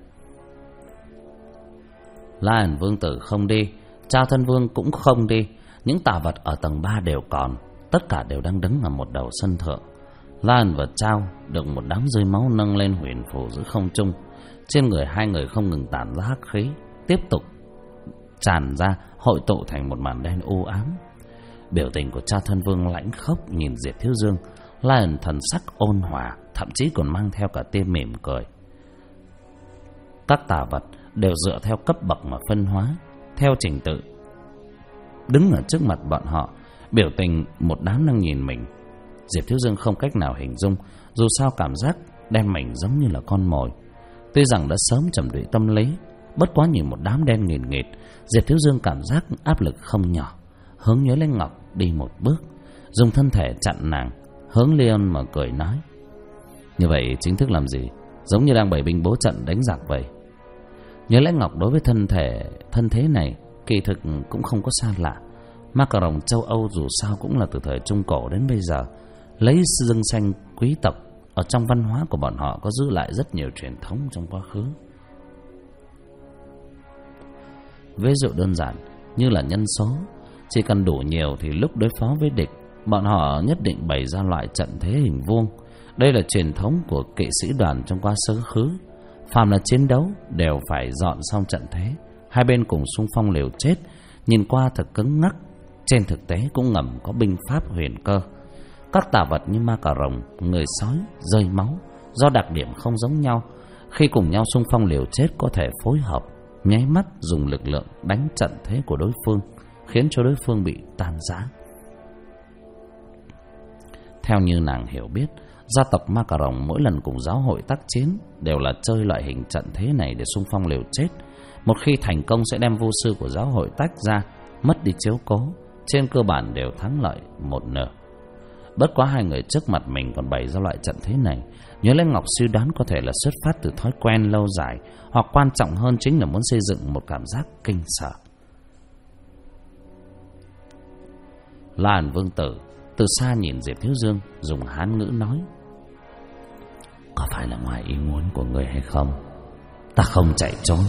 La Ẩn Vương tử không đi, Trao Thân Vương cũng không đi. Những tà vật ở tầng 3 đều còn, tất cả đều đang đứng ở một đầu sân thượng. La Ẩn và Trao được một đám rơi máu nâng lên huyền phù giữa không trung. Trên người hai người không ngừng tản ra hắc khí, tiếp tục tràn ra, hội tụ thành một màn đen u ám. Biểu tình của Trao Thân Vương lãnh khốc nhìn Diệp Thiếu Dương. La Ẩn thần sắc ôn hòa, thậm chí còn mang theo cả tia mỉm cười. Các tà vật đều dựa theo cấp bậc mà phân hóa, theo trình tự. Đứng ở trước mặt bọn họ, biểu tình một đám đang nhìn mình. Diệp Thiếu Dương không cách nào hình dung, dù sao cảm giác đem mình giống như là con mồi. Tuy rằng đã sớm chuẩn bị tâm lý, bất quá nhìn một đám đen nghìn nghịt, Diệp Thiếu Dương cảm giác áp lực không nhỏ. Hướng Nhớ Lãnh Ngọc đi một bước, dùng thân thể chặn nàng. Hướng Leon mà cười nói: như vậy chính thức làm gì? Giống như đang bày binh bố trận đánh giặc vậy. Nhớ Lãnh Ngọc đối với thân thế này kỳ thực cũng không có xa lạ. Ma Cà Rồng châu Âu dù sao cũng là từ thời Trung Cổ đến bây giờ, lấy dương xanh quý tộc, ở trong văn hóa của bọn họ có giữ lại rất nhiều truyền thống trong quá khứ. Ví dụ đơn giản như là nhân số, chỉ cần đủ nhiều thì lúc đối phó với địch, bọn họ nhất định bày ra loại trận thế hình vuông. Đây là truyền thống của kỵ sĩ đoàn trong quá khứ. Phàm là chiến đấu đều phải dọn xong trận thế, hai bên cùng xung phong liều chết. Nhìn qua thật cứng ngắc, trên thực tế cũng ngầm có binh pháp huyền cơ. Các tà vật như ma cà rồng, người sói, rơi máu, do đặc điểm không giống nhau, khi cùng nhau xung phong liều chết có thể phối hợp, nháy mắt dùng lực lượng đánh trận thế của đối phương, khiến cho đối phương bị tan rã. Theo như nàng hiểu biết, gia tộc Ma Cà Rồng mỗi lần cùng giáo hội tác chiến đều là chơi loại hình trận thế này để xung phong liều chết. Một khi thành công sẽ đem vô sư của giáo hội tách ra, mất đi chiếu cố, trên cơ bản đều thắng lợi một nửa. Bất quá hai người trước mặt mình còn bày ra loại trận thế này, Nhớ Lãnh Ngọc suy đoán có thể là xuất phát từ thói quen lâu dài, hoặc quan trọng hơn chính là muốn xây dựng một cảm giác kinh sợ. La Ẩn Vương tử từ xa nhìn Diệp Thiếu Dương, dùng Hán ngữ nói: có phải là ngoài ý muốn của người hay không? Ta không chạy trốn.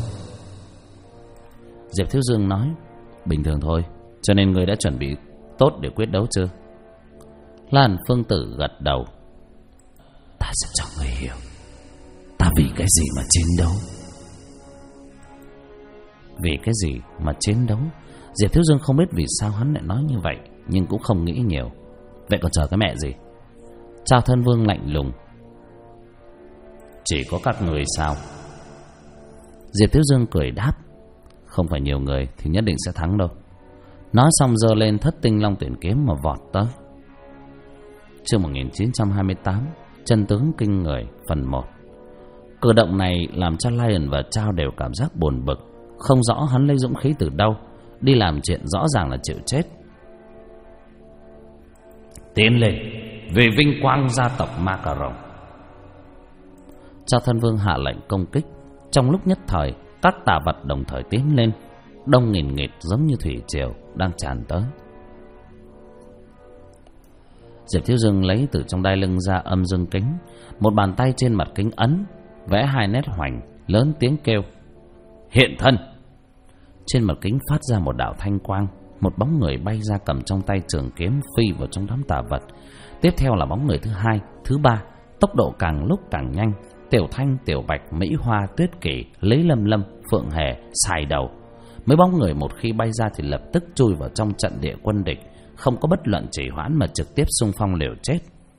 Diệp Thiếu Dương nói: bình thường thôi, cho nên người đã chuẩn bị tốt để quyết đấu chưa? La Ẩn Vương tử gật đầu: ta sẽ cho người hiểu ta vì cái gì mà chiến đấu. Vì cái gì mà chiến đấu? Diệp Thiếu Dương không biết vì sao hắn lại nói như vậy, nhưng cũng không nghĩ nhiều. Vậy còn chờ cái mẹ gì? Trao Thân Vương lạnh lùng: chỉ có các người sao? Diệp Thiếu Dương cười đáp: không phải nhiều người thì nhất định sẽ thắng đâu. Nói xong giơ lên Thất Tinh Long Tuyển kiếm mà vọt tới. chương 1928, chân tướng kinh người phần 1. Cử động này làm cho Lion và Chao đều cảm giác buồn bực. Không rõ hắn lấy dũng khí từ đâu, đi làm chuyện rõ ràng là chịu chết. Tiến lên, vì vinh quang gia tộc Ma Cà Rồng. Chao Thân Vương hạ lệnh công kích. Trong lúc nhất thời, các tà vật đồng thời tiến lên, đông nghìn nghịt giống như thủy triều đang tràn tới. Diệp Thiếu Dương lấy từ trong đai lưng ra âm dương kính, một bàn tay trên mặt kính ấn, vẽ 2 nét hoành, lớn tiếng kêu: hiện thân. Trên mặt kính phát ra một đạo thanh quang, một bóng người bay ra cầm trong tay trường kiếm phi vào trong đám tà vật. Tiếp theo là bóng người thứ 2, thứ 3, tốc độ càng lúc càng nhanh. Tiểu Thanh, Tiểu Bạch, Mỹ Hoa, Tuyết Kỷ, Lý Lâm Lâm, Phượng Hề, Xài Đầu. Mấy bóng người một khi bay ra thì lập tức chui vào trong trận địa quân địch, không có bất luận trì hoãn mà trực tiếp xung phong liều chết.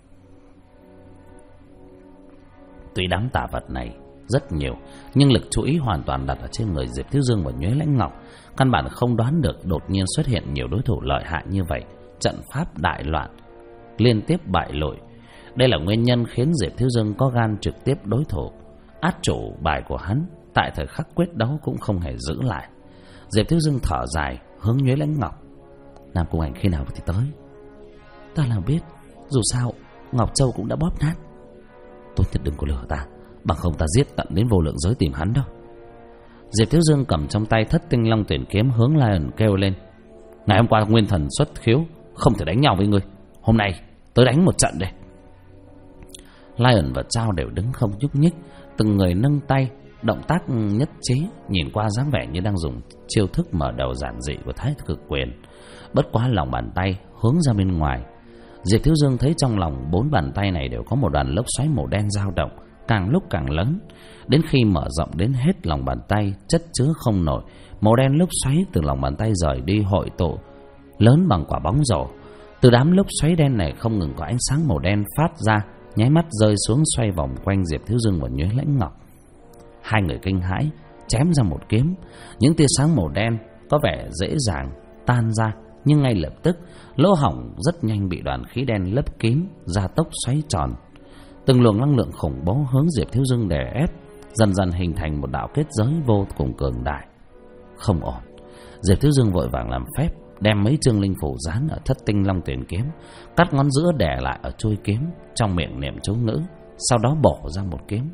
Tuy đám tà vật này rất nhiều, nhưng lực chú ý hoàn toàn đặt ở trên người Diệp Thiếu Dương và Nhuế Lãnh Ngọc. Căn bản không đoán được đột nhiên xuất hiện nhiều đối thủ lợi hại như vậy, trận pháp đại loạn, liên tiếp bại lội. Đây là nguyên nhân khiến Diệp Thiếu Dương có gan trực tiếp đối thủ. Át chủ bài của hắn tại thời khắc quyết đấu cũng không hề giữ lại. Diệp Thiếu Dương thở dài hướng Nhuế Lãnh Ngọc: Nam Cung Hành khi nào thì tới? Ta nào biết, dù sao Ngọc Châu cũng đã bóp nát. Tốt nhất đừng có lừa ta, bằng không ta giết tận đến vô lượng giới tìm hắn đâu. Diệp Thiếu Dương cầm trong tay Thất Tinh Long Tuyển kiếm hướng Lion kêu lên: ngày hôm qua nguyên thần xuất khiếu, không thể đánh nhau với ngươi, hôm nay tới đánh một trận đây. Lion và Chao đều đứng không nhúc nhích, từng người nâng tay, động tác nhất trí, nhìn qua dáng vẻ như đang dùng chiêu thức mở đầu giản dị của Thái Cực Quyền. Bất quá lòng bàn tay hướng ra bên ngoài, Diệp Thiếu Dương thấy trong lòng 4 bàn tay này đều có một đoàn lốc xoáy màu đen dao động, càng lúc càng lớn, đến khi mở rộng đến hết lòng bàn tay, chất chứa không nổi. Màu đen lốc xoáy từ lòng bàn tay rời đi hội tụ lớn bằng quả bóng rổ. Từ đám lốc xoáy đen này không ngừng có ánh sáng màu đen phát ra, nháy mắt rơi xuống xoay vòng quanh Diệp Thiếu Dương và Nhuế Lãnh Ngọc. Hai người kinh hãi chém ra một kiếm, những tia sáng màu đen có vẻ dễ dàng tan ra, nhưng ngay lập tức lỗ hổng rất nhanh bị đoàn khí đen lấp kín, gia tốc xoáy tròn. Từng luồng năng lượng khủng bố hướng Diệp Thiếu Dương đè ép, dần dần hình thành một đạo kết giới vô cùng cường đại. Không ổn, Diệp Thiếu Dương vội vàng làm phép, đem mấy chương linh phủ dán ở Thất Tinh Long Tuyển kiếm, cắt ngón giữa đè lại ở chuôi kiếm, trong miệng niệm chú ngữ, sau đó bổ ra một kiếm.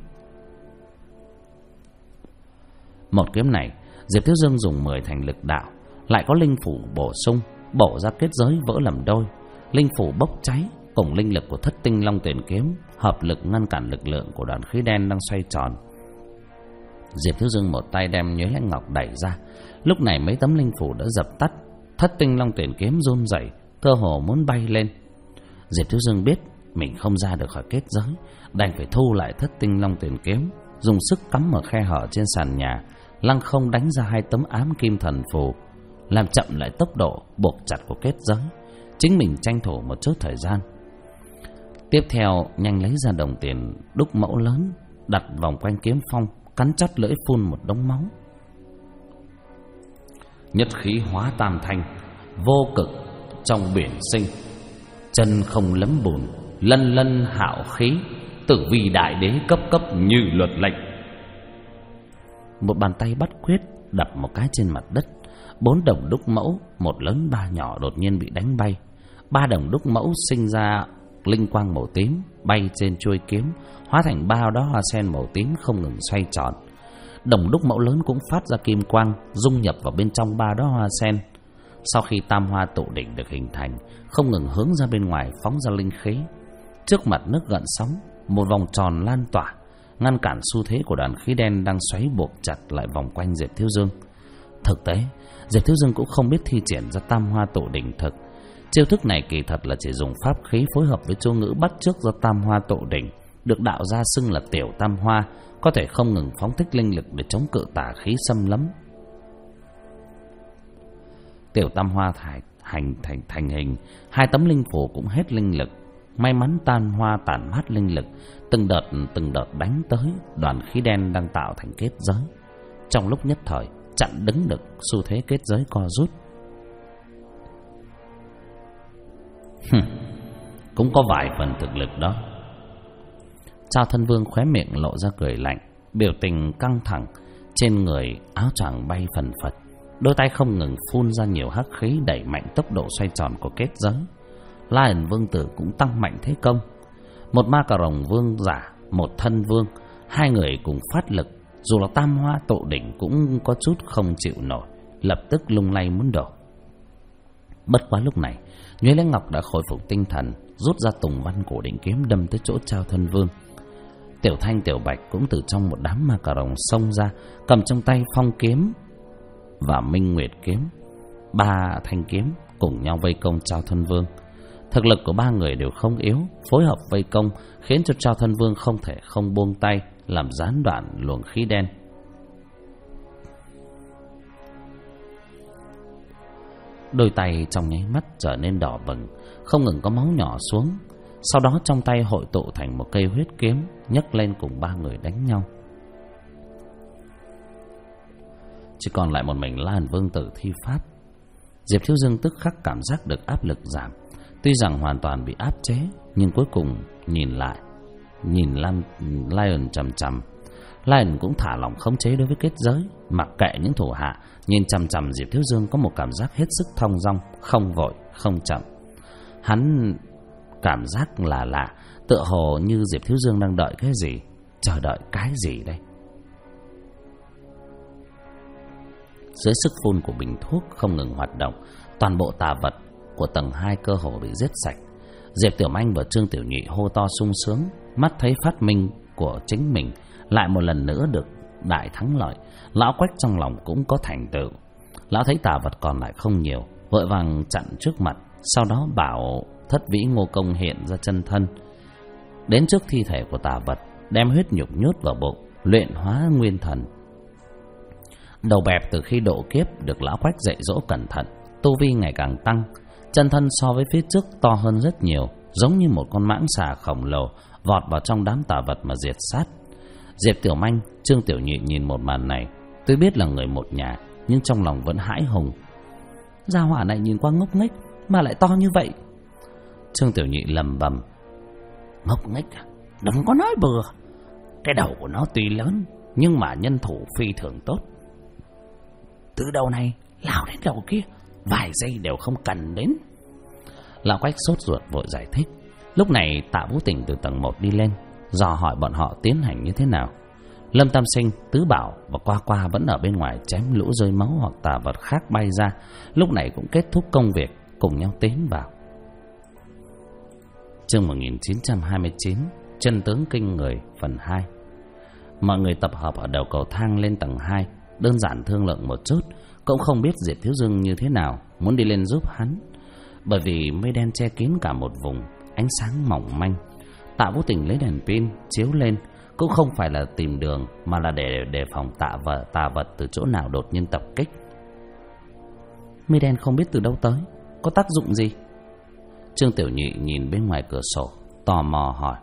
Một kiếm này Diệp Thiếu Dương dùng 10 thành lực đạo, lại có linh phủ bổ sung, bổ ra kết giới vỡ làm đôi. Linh phủ bốc cháy cùng linh lực của Thất Tinh Long Tuyển kiếm hợp lực ngăn cản lực lượng của đoàn khí đen đang xoay tròn. Diệp Thiếu Dương một tay đem Nhuế Lãnh Ngọc đẩy ra, lúc này mấy tấm linh phủ đã dập tắt. Thất Tinh Long Tuyển kiếm run rẩy, cơ hồ muốn bay lên. Diệp Thiếu Dương biết mình không ra được khỏi kết giới, đành phải thu lại Thất Tinh Long Tuyển kiếm, dùng sức cắm ở khe hở trên sàn nhà, lăng không đánh ra 2 tấm ám kim thần phù, làm chậm lại tốc độ buộc chặt của kết giới, chính mình tranh thủ một chút thời gian. Tiếp theo nhanh lấy ra đồng tiền đúc mẫu lớn, đặt vòng quanh kiếm phong, cắn chắt lưỡi phun một đống máu. Nhất khí hóa tam thanh, vô cực trong biển sinh, chân không lấm bùn, lân lân hạo khí, tử vì đại đế cấp cấp như luật lệnh. Một bàn tay bắt quyết đập một cái trên mặt đất, 4 đồng đúc mẫu, 1 lớn 3 nhỏ đột nhiên bị đánh bay. 3 đồng đúc mẫu sinh ra linh quang màu tím, bay trên chuôi kiếm, hóa thành 3 đóa hoa sen màu tím không ngừng xoay tròn. Đồng đúc mẫu lớn cũng phát ra kim quang, dung nhập vào bên trong 3 đóa hoa sen. Sau khi tam hoa tụ đỉnh được hình thành, không ngừng hướng ra bên ngoài phóng ra linh khí. Trước mặt nước gợn sóng, một vòng tròn lan tỏa, ngăn cản xu thế của đoàn khí đen đang xoáy buộc chặt lại vòng quanh Diệp Thiếu Dương. Thực tế, Diệp Thiếu Dương cũng không biết thi triển ra tam hoa tụ đỉnh thực. Chiêu thức này kỳ thật là chỉ dùng pháp khí phối hợp với chú ngữ bắt chước ra tam hoa tụ đỉnh, được đạo gia xưng là tiểu tam hoa, có thể không ngừng phóng thích linh lực để chống cự tà khí xâm lấn. Tiểu tam hoa thành hình, 2 tấm linh phủ cũng hết linh lực. May mắn tan hoa tản mát linh lực, từng đợt đánh tới đoàn khí đen đang tạo thành kết giới. Trong lúc nhất thời chặn đứng được xu thế kết giới co rút. cũng có vài phần thực lực đó. Trao Thân Vương khóe miệng lộ ra cười lạnh, biểu tình căng thẳng, trên người áo choàng bay phần phật, đôi tay không ngừng phun ra nhiều hắc khí đẩy mạnh tốc độ xoay tròn của kết giới. Lion Vương tử cũng tăng mạnh thế công. Một ma cà rồng vương giả, một thân vương, hai người cùng phát lực, dù là tam hoa tụ đỉnh cũng có chút không chịu nổi, lập tức lung lay muốn đổ. Bất quá lúc này, Nhuế Lãnh Ngọc đã khôi phục tinh thần, rút ra tùng văn cổ định kiếm đâm tới chỗ Trao Thân Vương. Tiểu Thanh, Tiểu Bạch cũng từ trong một đám ma cà rồng xông ra, cầm trong tay Phong kiếm và Minh Nguyệt kiếm, ba thanh kiếm cùng nhau vây công Trao Thân Vương. Thực lực của ba người đều không yếu, phối hợp vây công khiến cho Trao Thân Vương không thể không buông tay, làm gián đoạn luồng khí đen. Đôi tay trong nháy mắt trở nên đỏ bừng, không ngừng có máu nhỏ xuống. Sau đó trong tay hội tụ thành một cây huyết kiếm, nhấc lên cùng ba người đánh nhau. Chỉ còn lại một mình Lan Vương tử thi pháp. Diệp Thiếu Dương tức khắc cảm giác được áp lực giảm. Tuy rằng hoàn toàn bị áp chế, nhưng cuối cùng nhìn Lion chằm chằm. Lion cũng thả lỏng khống chế đối với kết giới, mặc kệ những thủ hạ. Nhìn chằm chằm Diệp Thiếu Dương có một cảm giác hết sức thong dong, không vội, không chậm. Hắn cảm giác là lạ, tựa hồ như Diệp Thiếu Dương đang đợi cái gì, chờ đợi cái gì đây. Dưới sức phun của bình thuốc không ngừng hoạt động, toàn bộ tà vật của tầng 2 cơ hồ bị giết sạch. Diệp Tiểu Anh và Trương Tiểu Nhị hô to sung sướng, mắt thấy phát minh của chính mình lại một lần nữa được đại thắng lợi. Lão Quách trong lòng cũng có thành tựu. Lão thấy tà vật còn lại không nhiều, vội vàng chặn trước mặt, sau đó bảo Thất Vĩ Ngô Công hiện ra chân thân, đến trước thi thể của tà vật, đem huyết nhục nhốt vào bụng, luyện hóa nguyên thần. Đầu bẹp từ khi độ kiếp được Lão Quách dạy dỗ cẩn thận, tu vi ngày càng tăng, chân thân so với phía trước to hơn rất nhiều, giống như một con mãng xà khổng lồ vọt vào trong đám tà vật mà diệt sát. Diệp Tiểu Anh, Trương Tiểu Nhị nhìn một màn này, tuy biết là người một nhà, nhưng trong lòng vẫn hãi hùng. Gia hỏa này nhìn qua ngốc nghếch mà lại to như vậy. Trương Tiểu Nhị lầm bầm, ngốc nghếch à? Đừng có nói bừa. Cái đầu của nó tuy lớn, nhưng mà nhân thủ phi thường tốt. Từ đầu này lao đến đầu kia, vài giây đều không cần đến. Lão Quách sốt ruột vội giải thích. Lúc này Tạ Vũ Tình từ tầng 1 đi lên, dò hỏi bọn họ tiến hành như thế nào. Lâm Tam Sinh, Tứ Bảo và Qua Qua vẫn ở bên ngoài chém lũ rơi máu hoặc tà vật khác bay ra, lúc này cũng kết thúc công việc, cùng nhau tiến vào. Chương 1929, Chân tướng kinh người phần 2. Mọi người tập hợp ở đầu cầu thang lên tầng 2, đơn giản thương lượng một chút, cũng không biết Diệp Thiếu Dương như thế nào, muốn đi lên giúp hắn. Bởi vì mây đen che kín cả một vùng, ánh sáng mỏng manh. Tạ Vũ Tình lấy đèn pin chiếu lên, cũng không phải là tìm đường, mà là để đề phòng tà vật từ chỗ nào đột nhiên tập kích. Mây đen không biết từ đâu tới, có tác dụng gì? Trương Tiểu Nhị nhìn bên ngoài cửa sổ, tò mò hỏi.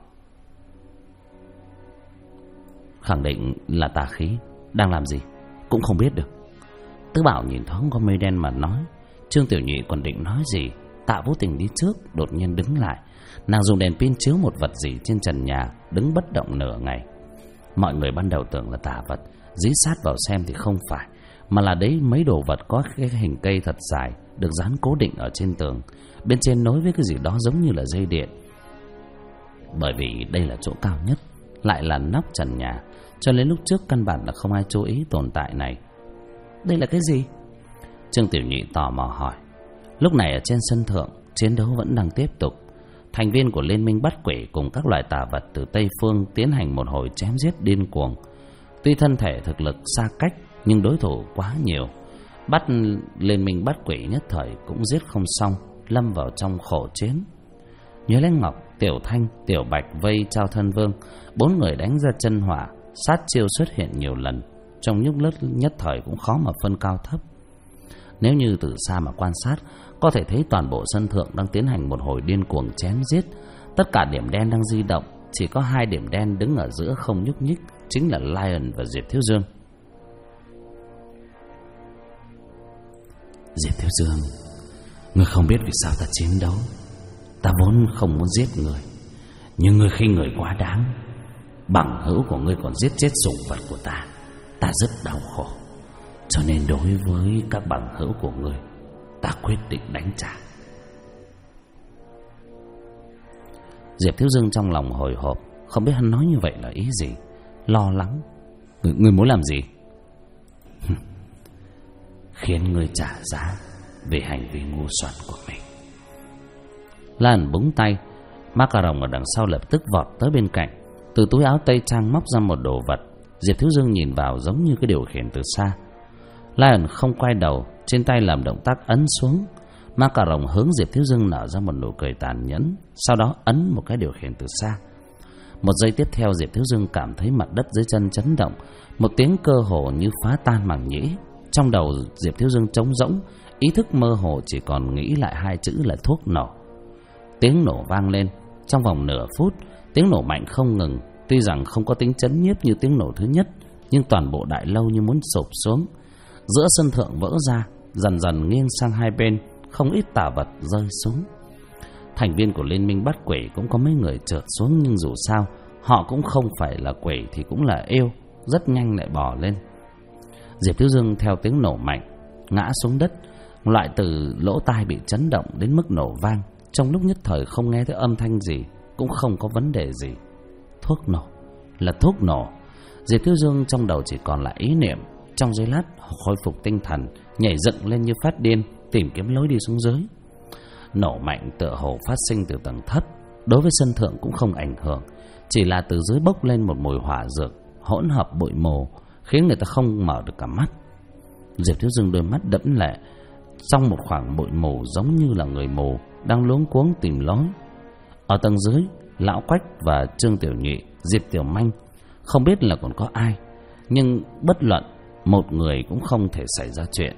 Khẳng định là tà khí, đang làm gì cũng không biết được. Tứ Bảo nhìn thoáng qua mây đen mà nói. Trương Tiểu Nhị còn định nói gì, Tạ Vũ Tình đi trước đột nhiên đứng lại. Nàng dùng đèn pin chiếu một vật gì trên trần nhà, đứng bất động nửa ngày. Mọi người ban đầu tưởng là tà vật, dí sát vào xem thì không phải, mà là đấy mấy đồ vật có cái hình cây thật dài, được dán cố định ở trên tường, bên trên nối với cái gì đó giống như là dây điện. Bởi vì đây là chỗ cao nhất, lại là nóc trần nhà, cho nên lúc trước căn bản là không ai chú ý tồn tại này. Đây là cái gì? Trương Tiểu Nhị tò mò hỏi. Lúc này ở trên sân thượng, chiến đấu vẫn đang tiếp tục. Thành viên của Liên minh Bắt Quỷ cùng các loài tà vật từ Tây Phương tiến hành một hồi chém giết điên cuồng. Tuy thân thể thực lực xa cách, nhưng đối thủ quá nhiều. Liên minh Bắt Quỷ nhất thời cũng giết không xong, lâm vào trong khổ chiến. Nhuế Lãnh Ngọc, Tiểu Thanh, Tiểu Bạch vây Trao Thân Vương, 4 người đánh ra chân hỏa, sát chiêu xuất hiện nhiều lần, trong nhúc lứt nhất thời cũng khó mà phân cao thấp. Nếu như từ xa mà quan sát, có thể thấy toàn bộ sân thượng đang tiến hành một hồi điên cuồng chém giết. Tất cả điểm đen đang di động, chỉ có 2 điểm đen đứng ở giữa không nhúc nhích, chính là Lion và Diệp Thiếu Dương. Diệp Thiếu Dương, ngươi không biết vì sao ta chiến đấu, Ta vốn không muốn giết người, nhưng ngươi khi người quá đáng, bằng hữu của ngươi còn giết chết sủng vật của ta, ta rất đau khổ. Cho nên đối với các bằng hữu của ngươi, ta quyết định đánh trả. Diệp Thiếu Dương trong lòng hồi hộp, không biết hắn nói như vậy là ý gì, lo lắng. Ngươi muốn làm gì? Khiến ngươi trả giá về hành vi ngu xuẩn của mình. Lan búng tay, Macaron ở đằng sau lập tức vọt tới bên cạnh, từ túi áo tây trang móc ra một đồ vật. Diệp Thiếu Dương nhìn vào giống như cái điều khiển từ xa. Lion không quay đầu, trên tay làm động tác ấn xuống. Macaron hướng Diệp Thiếu Dương nở ra một nụ cười tàn nhẫn, sau đó ấn một cái điều khiển từ xa. Một giây tiếp theo, Diệp Thiếu Dương cảm thấy mặt đất dưới chân chấn động, một tiếng cơ hồ như phá tan màng nhĩ. Trong đầu Diệp Thiếu Dương trống rỗng, ý thức mơ hồ chỉ còn nghĩ lại hai chữ là thuốc nổ. Tiếng nổ vang lên trong vòng nửa phút, tiếng nổ mạnh không ngừng. Tuy rằng không có tính chấn nhiếp như tiếng nổ thứ nhất, nhưng toàn bộ đại lâu như muốn sụp xuống. Giữa sân thượng vỡ ra, dần dần nghiêng sang hai bên, không ít tà vật rơi xuống. Thành viên của Liên minh bắt quỷ cũng có mấy người trượt xuống, nhưng dù sao họ cũng không phải là quỷ thì cũng là yêu, rất nhanh lại bò lên. Diệp Thiếu Dương theo tiếng nổ mạnh ngã xuống đất, loại từ lỗ tai bị chấn động đến mức nổ vang. Trong lúc nhất thời không nghe thấy âm thanh gì, cũng không có vấn đề gì. Thuốc nổ là thuốc nổ. Diệp Thiếu Dương trong đầu chỉ còn lại ý niệm. Trong giây lát khôi phục tinh thần, nhảy dựng lên như phát điên, tìm kiếm lối đi xuống dưới. Nổ mạnh tựa hồ phát sinh từ tầng thấp, đối với sân thượng cũng không ảnh hưởng, chỉ là từ dưới bốc lên một mùi hỏa dược hỗn hợp bụi mù, khiến người ta không mở được cả mắt. Diệp Thiếu Dương đôi mắt đẫm lệ, trong một khoảng bụi mù giống như là người mù đang luống cuống tìm lối. Ở tầng dưới, Lão Quách và Trương Tiểu Nhị, Diệp Tiểu Manh, không biết là còn có ai, nhưng bất luận một người cũng không thể xảy ra chuyện.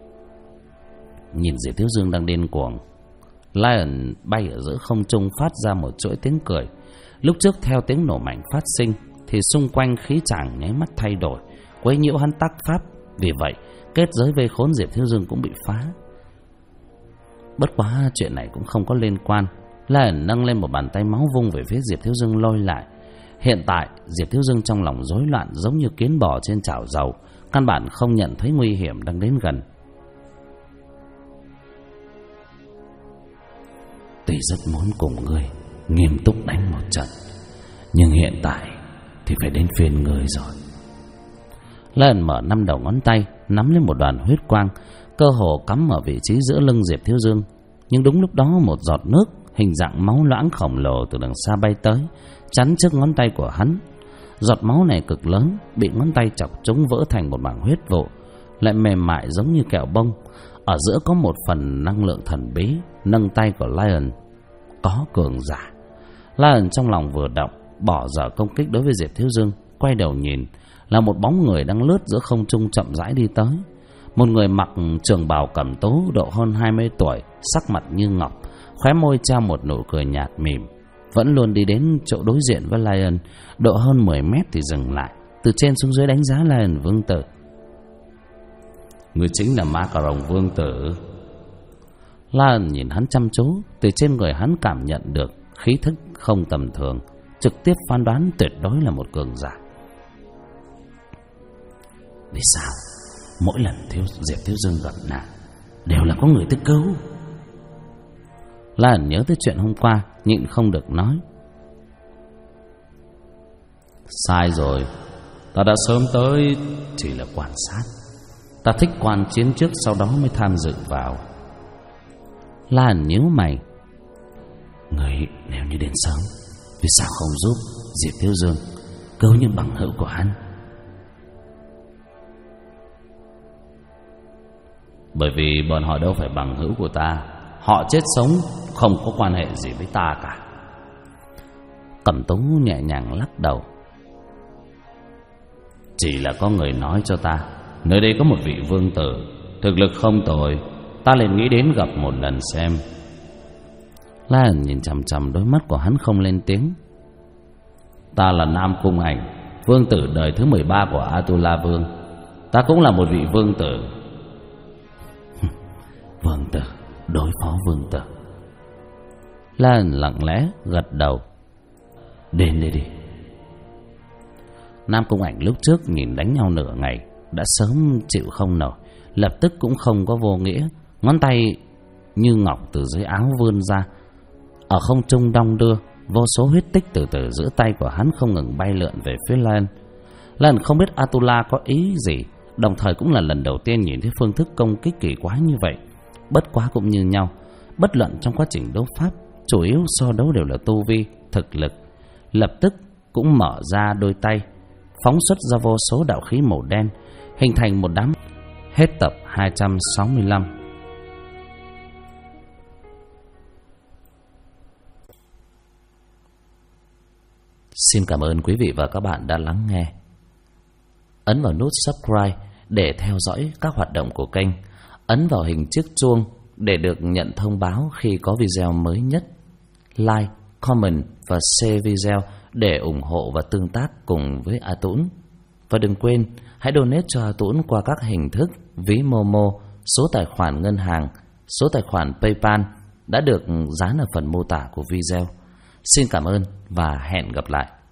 Nhìn Diệp Thiếu Dương đang điên cuồng, Lion bay ở giữa không trung phát ra một chuỗi tiếng cười. Lúc trước theo tiếng nổ mạnh phát sinh thì xung quanh khí tràng nháy mắt thay đổi, quấy nhiễu hắn tác pháp. Vì vậy kết giới vây khốn Diệp Thiếu Dương cũng bị phá. Bất quá chuyện này cũng không có liên quan. Lion nâng lên một bàn tay máu vung về phía Diệp Thiếu Dương lôi lại. Hiện tại Diệp Thiếu Dương trong lòng rối loạn giống như kiến bò trên chảo dầu, căn bản không nhận thấy nguy hiểm đang đến gần. Tuy rất muốn cùng ngươi nghiêm túc đánh một trận, nhưng hiện tại thì phải đến phiên ngươi rồi. Lion mở 5 đầu ngón tay, nắm lên một đoàn huyết quang, cơ hồ cắm ở vị trí giữa lưng Diệp Thiếu Dương. Nhưng đúng lúc đó một giọt nước hình dạng máu loãng khổng lồ từ đằng xa bay tới, chắn trước ngón tay của hắn. Giọt máu này cực lớn, bị ngón tay chọc trúng vỡ thành một mảng huyết vụ, lại mềm mại giống như kẹo bông. Ở giữa có một phần năng lượng thần bí nâng tay của Lion. Có cường giả. Lion trong lòng vừa động, bỏ dở công kích đối với Diệp Thiếu Dương, quay đầu nhìn, là một bóng người đang lướt giữa không trung chậm rãi đi tới. Một người mặc trường bào cẩm tú, độ hơn 20 tuổi, sắc mặt như ngọc, khóe môi treo một nụ cười nhạt mỉm, vẫn luôn đi đến chỗ đối diện với Lion, độ hơn 10 mét thì dừng lại, từ trên xuống dưới đánh giá Lion vương tử. Người chính là Macaron vương tử. Lion nhìn hắn chăm chú, từ trên người hắn cảm nhận được khí thức không tầm thường, trực tiếp phán đoán tuyệt đối là một cường giả. Vì sao mỗi lần Diệp Thiếu Dương gặp nạn đều là có người tới cứu? Lion nhớ tới chuyện hôm qua, nhịn không được nói. Sai rồi, ta đã sớm tới, chỉ là quan sát. Ta thích quan chiến trước, sau đó mới tham dự vào. Lion nhíu mày. Người nếu như đến sớm, vì sao không giúp Diệp Thiếu Dương cứu những bằng hữu của hắn? Bởi vì bọn họ đâu phải bằng hữu của ta, họ chết sống không có quan hệ gì với ta cả. Cẩm Tú nhẹ nhàng lắc đầu. Chỉ là có người nói cho ta, nơi đây có một vị vương tử, thực lực không tồi, ta liền nghĩ đến gặp một lần xem. Lion nhìn chằm chằm đôi mắt của hắn không lên tiếng. Ta là Nam Cung Ảnh, vương tử đời thứ 13 của Atula Vương. Ta cũng là một vị vương tử. Vương tử đối phó vương tử. Lan lặng lẽ gật đầu. Đến đây đi. Nam Cung Ảnh lúc trước nhìn đánh nhau nửa ngày đã sớm chịu không nổi, lập tức cũng không có vô nghĩa, ngón tay như ngọc từ dưới áo vươn ra, ở không trung đong đưa, vô số huyết tích từ từ giữa tay của hắn không ngừng bay lượn về phía Lan. Lan không biết Atula có ý gì, đồng thời cũng là lần đầu tiên nhìn thấy phương thức công kích kỳ quái như vậy. Bất quá cũng như nhau, bất luận trong quá trình đấu pháp, chủ yếu so đấu đều là tu vi, thực lực. Lập tức cũng mở ra đôi tay, phóng xuất ra vô số đạo khí màu đen, hình thành một đám. Hết tập 265. Xin cảm ơn quý vị và các bạn đã lắng nghe. Ấn vào nút subscribe để theo dõi các hoạt động của kênh. Ấn vào hình chiếc chuông để được nhận thông báo khi có video mới nhất. Like, comment và share video để ủng hộ và tương tác cùng với A Tũng. Và đừng quên hãy donate cho A Tũng qua các hình thức ví Momo, số tài khoản ngân hàng, số tài khoản PayPal đã được dán ở phần mô tả của video. Xin cảm ơn và hẹn gặp lại.